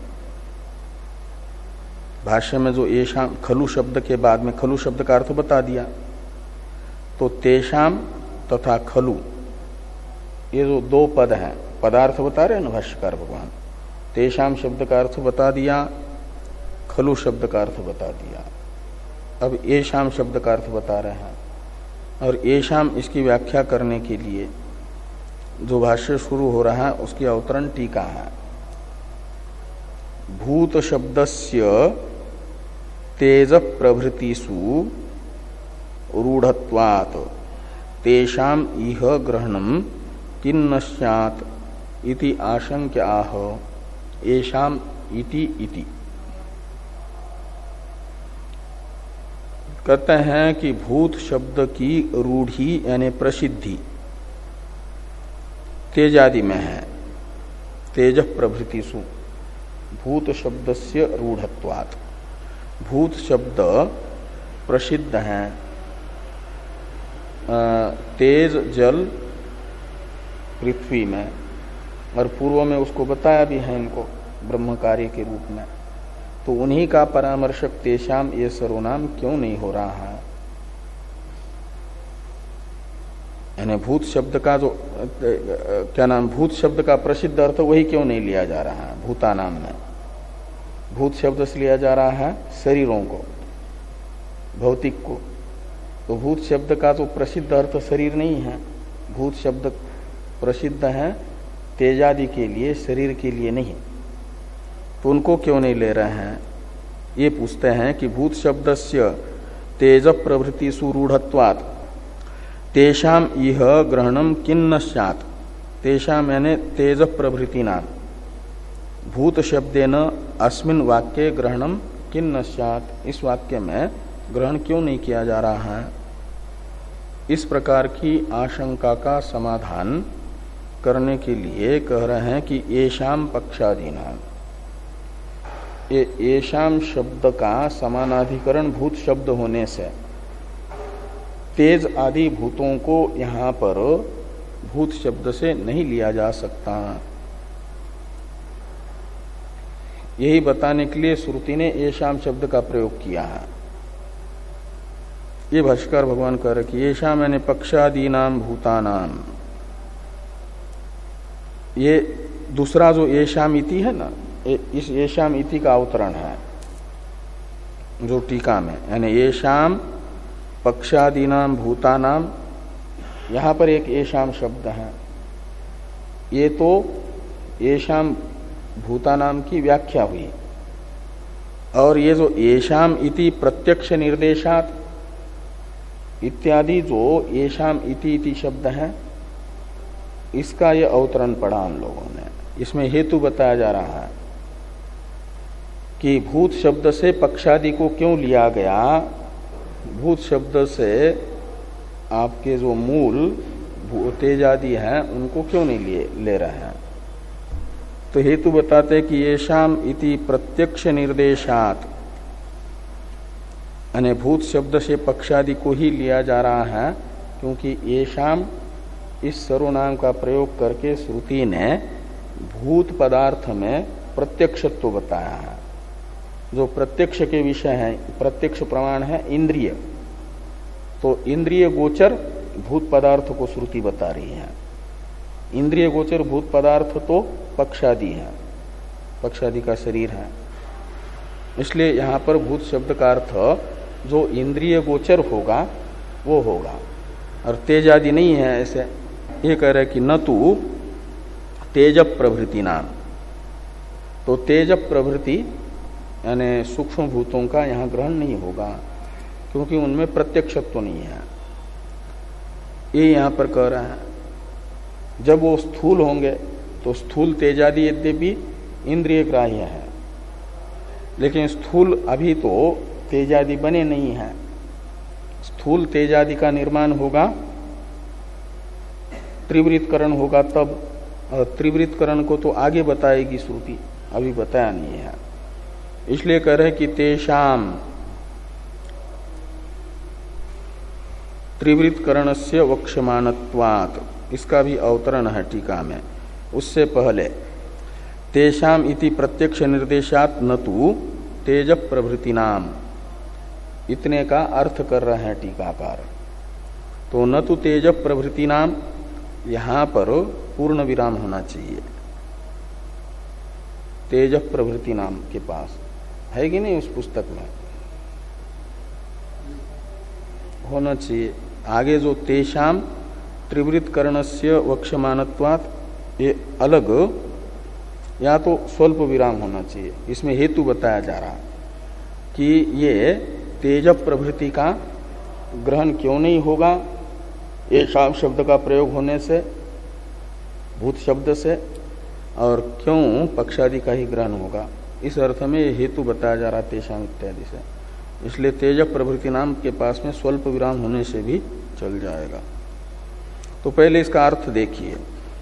भाष्य में जो येषाम खलु शब्द के बाद में खलु शब्द का अर्थ बता दिया, तो तेषाम तथा खलु ये जो दो पद हैं, पदार्थ बता रहे हैं ना भाष्यकार भगवान। तेषाम शब्द का अर्थ बता दिया, खलु शब्द का अर्थ बता दिया। अब येषाम शब्द का अर्थ बता रहे हैं, और येषाम इसकी व्याख्या करने के लिए जो भाष्य शुरू हो रहा है उसकी अवतरण टीका है। भूत शब्दस्य तेज प्रभृतिषु रूढ़त्वात् तेषाम इह ग्रहणम किन्न स्यात् इति आशंक्याह येषाम इति इति। कहते हैं कि भूत शब्द की रूढ़ी यानी प्रसिद्धि तेजादि में है। तेज प्रभृतिषु भूत शब्दस्य रूढ़त्वात्, भूत शब्द प्रसिद्ध है तेज जल पृथ्वी में, और पूर्व में उसको बताया भी है इनको ब्रह्म कार्य के रूप में। तो उन्हीं का परामर्शक तेषाम ये सर्वनाम क्यों नहीं हो रहा है? यानी भूत शब्द का जो क्या नाम भूत शब्द का प्रसिद्ध अर्थ वही क्यों नहीं लिया जा रहा है भूतानाम में? भूत शब्द से लिया जा रहा है शरीरों को, भौतिक को। तो भूत शब्द का तो प्रसिद्ध अर्थ शरीर नहीं है। भूत शब्द प्रसिद्ध है तेजादि के लिए, शरीर के लिए नहीं। तो उनको क्यों नहीं ले रहे हैं? ये पूछते हैं कि भूत शब्दस्य तेज प्रभृतिषु रूढ़त्वात् तेषाम इह ग्रहणम किन्न स्यात्। तेषाम यानी तेज प्रभृति नाम भूत शब्देन अस्मिन् वाक्ये ग्रहणम किन्न स्यात्। इस वाक्य में ग्रहण क्यों नहीं किया जा रहा है? इस प्रकार की आशंका का समाधान करने के लिए कह रहे हैं कि येषाम पक्षादीनाम, ये येषाम शब्द का समानाधिकरण भूत शब्द होने से तेज आदि भूतों को यहाँ पर भूत शब्द से नहीं लिया जा सकता। यही बताने के लिए श्रुति ने येषाम शब्द का प्रयोग किया है। ये भाष्यकार भगवान कह रहे कि येषाम यानी पक्षादीनाम भूतानाम, ये दूसरा जो येषाम इति है ना, इस येषाम इति का अवतरण है जो टीका में। यानी येषाम पक्षादीनाम भूतानाम, यहां पर एक येषाम शब्द है। ये तो येषाम भूतानाम की व्याख्या हुई, और ये जो येषाम इति प्रत्यक्ष निर्देशात इत्यादि जो येषाम इति इति शब्द है, इसका ये अवतरण पढ़ा हम लोगों ने। इसमें हेतु बताया जा रहा है कि भूत शब्द से पक्षादि को क्यों लिया गया। भूत शब्द से आपके जो मूल तेजादि हैं उनको क्यों नहीं लिए ले रहे हैं? तो हेतु बताते कि येषाम इति प्रत्यक्ष निर्देशात, यानी भूत शब्द से पक्षादि को ही लिया जा रहा है, क्योंकि येषाम इस सर्वनाम का प्रयोग करके श्रुति ने भूत पदार्थ में प्रत्यक्षत्व बताया है। जो प्रत्यक्ष के विषय है, प्रत्यक्ष प्रमाण है इंद्रिय, तो इंद्रिय गोचर भूत पदार्थ को श्रुति बता रही है। इंद्रिय गोचर भूत पदार्थ तो पक्षादि है, पक्षादि का शरीर है। इसलिए यहां पर भूत शब्द का अर्थ जो इंद्रिय गोचर होगा वो होगा, और तेज आदि नहीं है ऐसे। ये कह रहे कि न तू तेज प्रभृति नाम, तो तेज प्रभृति यानी सूक्ष्म भूतों का यहाँ ग्रहण नहीं होगा, क्योंकि उनमें प्रत्यक्षत्व नहीं है। ये यहाँ पर कह रहा है जब वो स्थूल होंगे तो स्थूल तेजादि यद्यपि इंद्रिय ग्राह्य है, लेकिन स्थूल अभी तो तेजादि बने नहीं है। स्थूल तेजादि का निर्माण होगा, त्रिवृतकरण होगा तब, और त्रिवृतकरण को तो आगे बताएगी श्रुति, अभी बताया नहीं है। इसलिए कह रहे कि तेषाम त्रिवृतकरणस्य वक्ष्यमानत्वात्, इसका भी अवतरण है टीका में। उससे पहले तेषाम इति प्रत्यक्ष निर्देशात न तु तेज प्रभृति नाम, इतने का अर्थ कर रहे हैं टीकाकार। तो न तु तेज प्रभृति नाम, यहां पर पूर्ण विराम होना चाहिए। तेज प्रभृति नाम के पास है कि नहीं, उस पुस्तक में होना चाहिए। आगे जो तेषाम त्रिवृतकरणस्य वक्ष्यमानत्वात्, ये अलग या तो स्वल्प विराम होना चाहिए। इसमें हेतु बताया जा रहा कि ये तेज प्रभृति का ग्रहण क्यों नहीं होगा, ये शाम शब्द का प्रयोग होने से, भूत शब्द से, और क्यों पक्षादि का ही ग्रहण होगा, इस अर्थ में ये हेतु बताया जा रहा तेषाम इत्यादि से। इसलिए तेज प्रभृति नाम के पास में स्वल्प विराम होने से भी चल जाएगा। तो पहले इसका अर्थ देखिए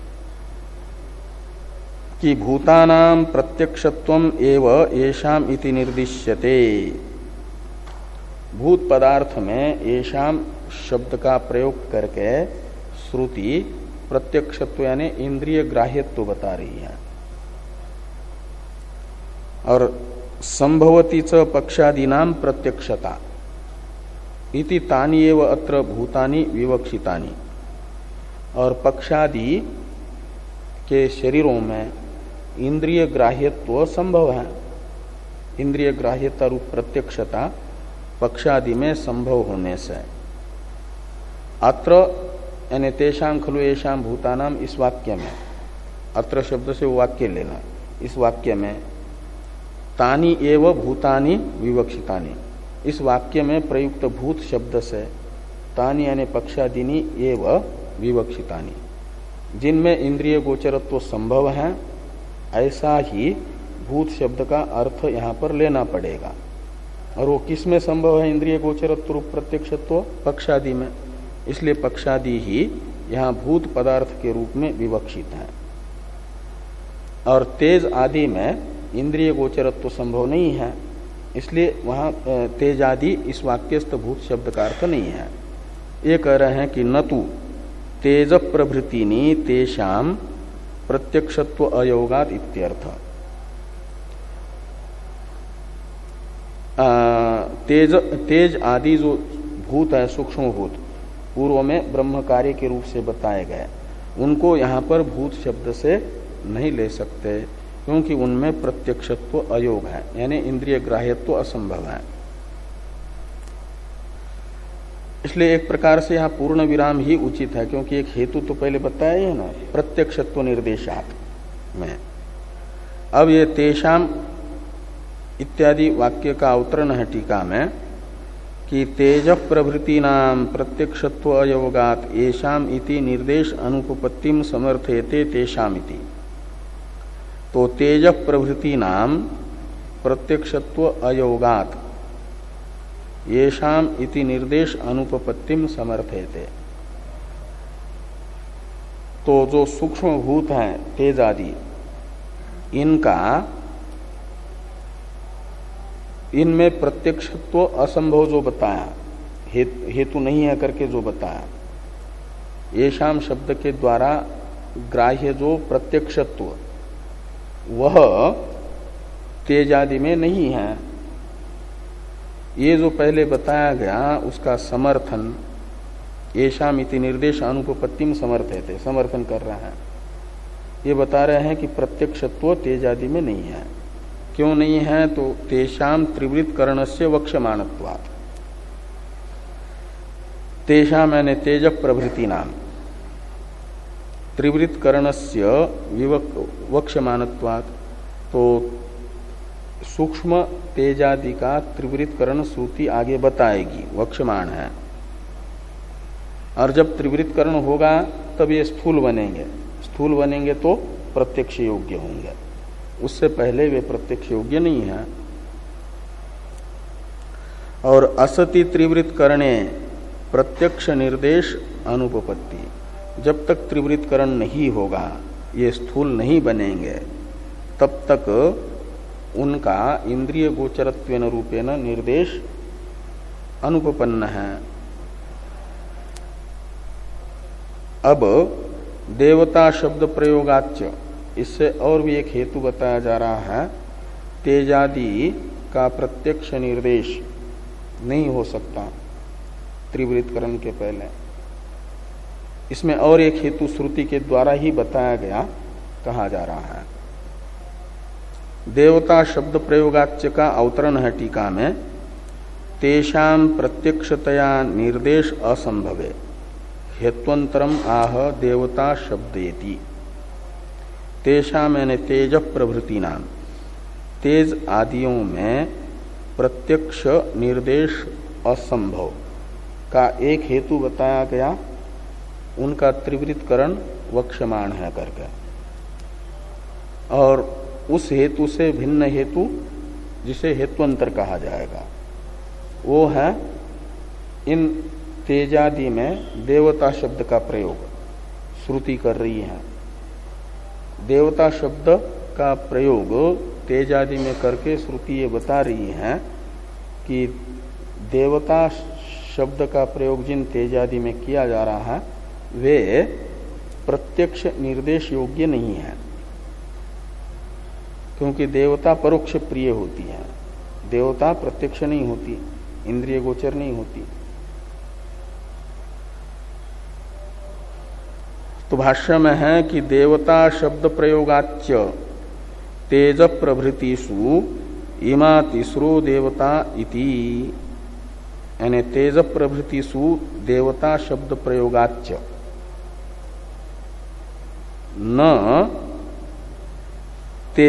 कि भूतानाम प्रत्यक्षत्वम एव येषाम इति निर्दिश्यते। भूत पदार्थ में येषाम शब्द का प्रयोग करके श्रुति प्रत्यक्षत्व यानी इंद्रिय ग्राह्यत्व बता रही है। और संभवती च पक्षादीनाम प्रत्यक्षता इति तानि एव अत्र भूतानि विवक्षितानि, और पक्षादि के शरीरों में इंद्रिय ग्राह्यत्व संभव है। इंद्रिय ग्राह्यता रूप प्रत्यक्षता पक्षादि में संभव होने से अत्र यानी तेषां खलु येषां भूतानाम, इस वाक्य में अत्र शब्द से वो वाक्य लेना, इस वाक्य में तानि एव भूतानि विवक्षितानि, इस वाक्य में प्रयुक्त भूत शब्द से तानि यानी पक्षादिनी एव विवक्षितानि, जिनमें इंद्रिय गोचरत्व संभव है, ऐसा ही भूत शब्द का अर्थ यहाँ पर लेना पड़ेगा। और वो किस में संभव है इंद्रिय गोचरत्व रूप प्रत्यक्षत्व? पक्षादि में। इसलिए पक्षादि ही यहाँ भूत पदार्थ के रूप में विवक्षित है। और तेज आदि में इंद्रिय गोचरत्व संभव नहीं है, इसलिए वहां तेज आदि इस वाक्यस्थ भूत शब्द का अर्थ नहीं है। ये कह रहे हैं कि न तु तेज प्रभृतिनी तेषाम प्रत्यक्षत्व अयोगात इत्यर्थ। तेज तेज आदि जो भूत है, सूक्ष्म भूत, पूर्व में ब्रह्म कार्य के रूप से बताए गए, उनको यहाँ पर भूत शब्द से नहीं ले सकते, क्योंकि उनमें प्रत्यक्षत्व अयोग है, यानी इंद्रिय ग्राह्यत्व असंभव है। इसलिए एक प्रकार से यहाँ पूर्ण विराम ही उचित है, क्योंकि एक हेतु तो पहले बताया ही है ना, प्रत्यक्षत्व निर्देशात में। अब ये तेषाम इत्यादि वाक्य का अवतरण है टीका में कि तेज प्रभृति नाम प्रत्यक्षत्व अयोगात येषाम इति निर्देश अनुपपत्तिम समर्थयते तेषाम इति। तो तेज प्रभृति नाम प्रत्यक्षत्व अयोगात येषाम इति निर्देश अनुपपत्तिम समर्थयते। तो जो सूक्ष्म भूत हैं तेज आदि, इनका इनमें प्रत्यक्षत्व असंभव जो बताया, हेतु नहीं है करके जो बताया, येषाम शब्द के द्वारा ग्राह्य जो प्रत्यक्षत्व वह तेज आदि में नहीं है। ये जो पहले बताया गया उसका समर्थन येषाम इति निर्देश अनुपपत्तिम समर्थयते, समर्थन कर रहे हैं। ये बता रहे हैं कि प्रत्यक्षत्व तेज आदि में नहीं है। क्यों नहीं है? तो तेषाम त्रिवृत करणस्य वक्ष्यमाणत्वात्, तेषा मैंने तेज प्रभृति नाम त्रिवृत करणस्य विवक्ष्यमानत्वात्, तो सूक्ष्म तेजादि का त्रिवृत करण श्रुति आगे बताएगी, वक्ष्यमाण है। और जब त्रिवृत करण होगा तब ये स्थूल बनेंगे, स्थूल बनेंगे तो प्रत्यक्ष योग्य होंगे, उससे पहले वे प्रत्यक्ष योग्य नहीं है। और असति त्रिवृत करणे प्रत्यक्ष निर्देश अनुपपत्ति, जब तक त्रिवृत करण नहीं होगा, ये स्थूल नहीं बनेंगे, तब तक उनका इंद्रिय गोचरत्वेन रूपेण निर्देश अनुपपन्न है। अब देवता शब्द प्रयोगाच्य, इससे और भी एक हेतु बताया जा रहा है, तेजादि का प्रत्यक्ष निर्देश नहीं हो सकता त्रिवृतकरण के पहले। इसमें और एक हेतु श्रुति के द्वारा ही बताया गया, कहा जा रहा है। देवता शब्द प्रयोगाच्य का अवतरण है टीका में, तेषां प्रत्यक्षतया निर्देश असंभवे हेत्वंतरम आह देवता शब्देति। तेषां मैंने तेज प्रभृति नाम, तेज आदियों में प्रत्यक्ष निर्देश असंभव का एक हेतु बताया गया, उनका त्रिवृतकरण वक्ष्यमाण है करके। और उस हेतु से भिन्न हेतु जिसे हेत्वंतर कहा जाएगा, वो है इन तेजादि में देवता शब्द का प्रयोग श्रुति कर रही है। देवता शब्द का प्रयोग तेजादि में करके श्रुति ये बता रही है कि देवता शब्द का प्रयोग जिन तेजादि में किया जा रहा है वे प्रत्यक्ष निर्देश योग्य नहीं है, क्योंकि देवता परोक्ष प्रिय होती है, देवता प्रत्यक्ष नहीं होती, इंद्रिय गोचर नहीं होती। तो भाष्य में है कि देवता शब्द प्रयोगाच्य तेज प्रभृतिषु इमा तीसरो देवता इति, यानी तेज प्रभृतिषु देवता शब्द प्रयोगाच्य न ते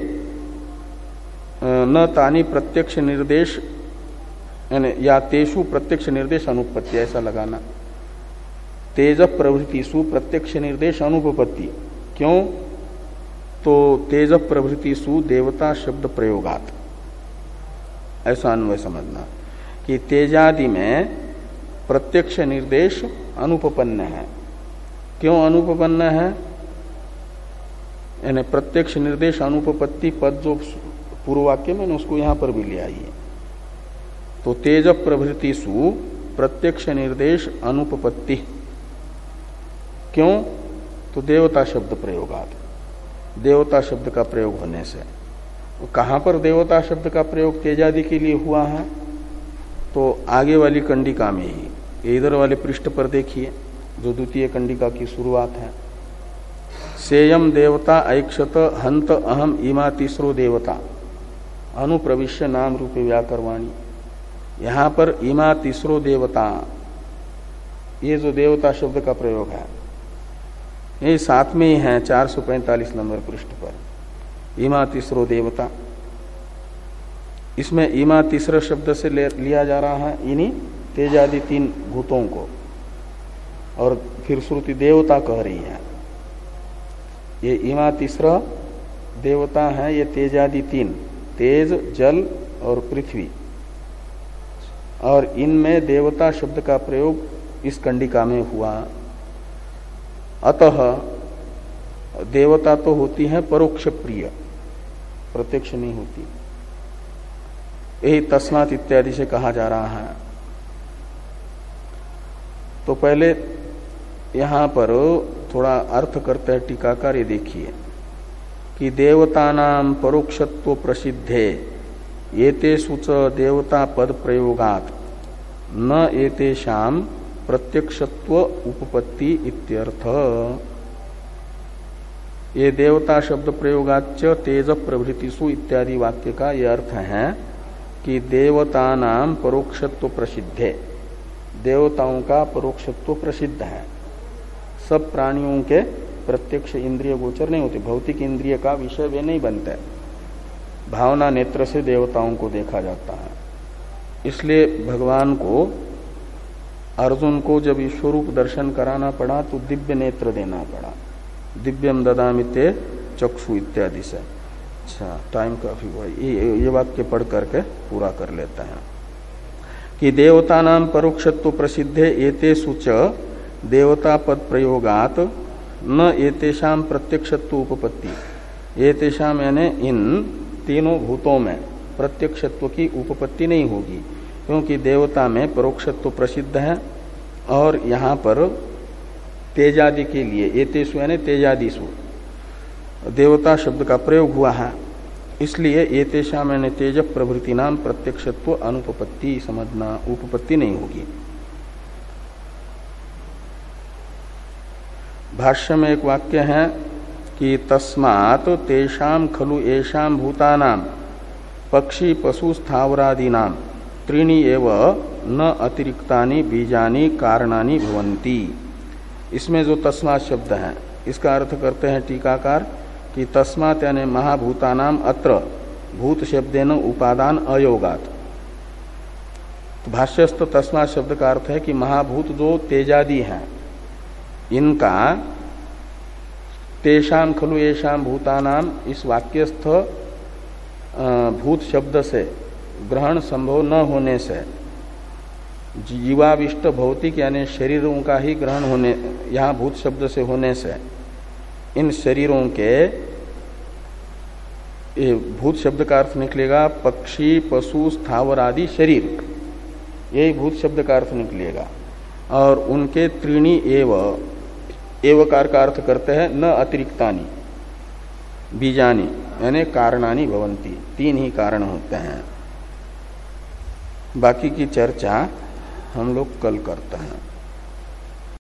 न तानि प्रत्यक्ष निर्देश, या तेषु प्रत्यक्ष निर्देश अनुपपत्ति, ऐसा लगाना। तेज प्रभृतिषु प्रत्यक्ष निर्देश अनुपपत्ति, क्यों? तो तेज प्रभृतिषु देवता शब्द प्रयोगात, ऐसा अन्वय समझना कि तेजादि में प्रत्यक्ष निर्देश अनुपपन्न है। क्यों अनुपपन्न है? यानी प्रत्यक्ष निर्देश अनुपपत्ति पद जो पूर्व वाक्य में ना, उसको यहां पर भी ले आइए। तो तेज प्रभृतिषु प्रत्यक्ष निर्देश अनुपपत्ति, क्यों? तो देवता शब्द प्रयोगात, देवता शब्द का प्रयोग होने से। तो कहां पर देवता शब्द का प्रयोग तेजादि के लिए हुआ है? तो आगे वाली कंडिका में ही, इधर वाले पृष्ठ पर देखिए, जो द्वितीय कंडिका की शुरुआत है। सेयम देवता ऐक्षत हंत अहम इमा तीसरो देवता अनुप्रविश्य नाम रूपे व्याकरवाणी। यहां पर इमा तीसरो देवता, ये जो देवता शब्द का प्रयोग है ये साथ में ही है, चार सौ पैंतालीस नंबर पृष्ठ पर इमा तीसरो देवता। इसमें इमा तीसरा शब्द से लिया जा रहा है इन्हीं तेजादि तीन भूतों को, और फिर श्रुति देवता कह रही है। ये इमा तीसरा देवता है, ये तेजादि तीन, तेज, जल और पृथ्वी, और इनमें देवता शब्द का प्रयोग इस कंडिका में हुआ। अतः देवता तो होती है परोक्ष प्रिय, प्रत्यक्ष नहीं होती। यही तस्मात् इत्यादि से कहा जा रहा है। तो पहले यहां पर थोड़ा अर्थ करते हैं टीकाकार, ये देखिए कि देवतानां परोक्षत्व प्रसिद्धे एतेषु च देवता पद प्रयोगात् न एतेषां प्रत्यक्षत्व उपपत्ति इत्यर्थ। ये देवता शब्द प्रयोगाच्य तेज प्रभृतिषु इत्यादि वाक्य का यह अर्थ है कि देवतानां परोक्षत्व प्रसिद्धे, देवताओं का परोक्षत्व प्रसिद्ध है। सब प्राणियों के प्रत्यक्ष इंद्रिय गोचर नहीं होते, भौतिक इंद्रिय का विषय वे नहीं बनते। भावना नेत्र से देवताओं को देखा जाता है। इसलिए भगवान को, अर्जुन को जब ईश्वरूप दर्शन कराना पड़ा तो दिव्य नेत्र देना पड़ा। दिव्यम ददामिते चक्षु इत्यादि से। अच्छा, टाइम काफी हुआ, ये, ये वाक्य पढ़ करके पूरा कर लेते हैं कि देवता नाम परोक्षत्व प्रसिद्धे एतेषु च देवता पद प्रयोगात न एतेषाम प्रत्यक्षत्व उपपत्ति। एतेषाम यानी इन तीनों भूतों में प्रत्यक्षत्व की उपपत्ति नहीं होगी, क्योंकि देवता में परोक्षत्व प्रसिद्ध है और यहाँ पर तेजादि के लिए एतेषु यानी तेजादिषु देवता शब्द का प्रयोग हुआ है। इसलिए एतेषाम यानी तेज प्रभृति नाम प्रत्यक्षत्व अनुपपत्ति समझना, उपपत्ति नहीं होगी। भाष्य में एक वाक्य है कि तस्मात् तेषां खलु येषां भूतानां पक्षी पशु स्थावरादीनां त्रीणि एव न अतिरिक्तानि बीजानि कारणानि भवन्ति। इसमें जो तस्मात् शब्द है इसका अर्थ करते हैं टीकाकार कि तस्मात् यानी महाभूतानाम अत्र भूत शब्देन उपादान अयोगात। तो भाष्यस्थ तस्मात् शब्द का अर्थ है कि महाभूत जो तेजादि हैं इनका तेषाम खलु येषाम भूतानाम इस वाक्यस्थ भूत शब्द से ग्रहण संभव न होने से जीवाविष्ट भौतिक यानी शरीरों का ही ग्रहण होने, यहाँ भूत शब्द से होने से इन शरीरों के, भूत शब्द का अर्थ निकलेगा पक्षी पशु स्थावर आदि शरीर, यही भूत शब्द का अर्थ निकलेगा। और उनके त्रीणी एव, एवकार का अर्थ करते हैं न अतिरिक्तानि बीजानि यानी कारणानि भवन्ति, तीन ही कारण होते हैं। बाकी की चर्चा हम लोग कल करते हैं।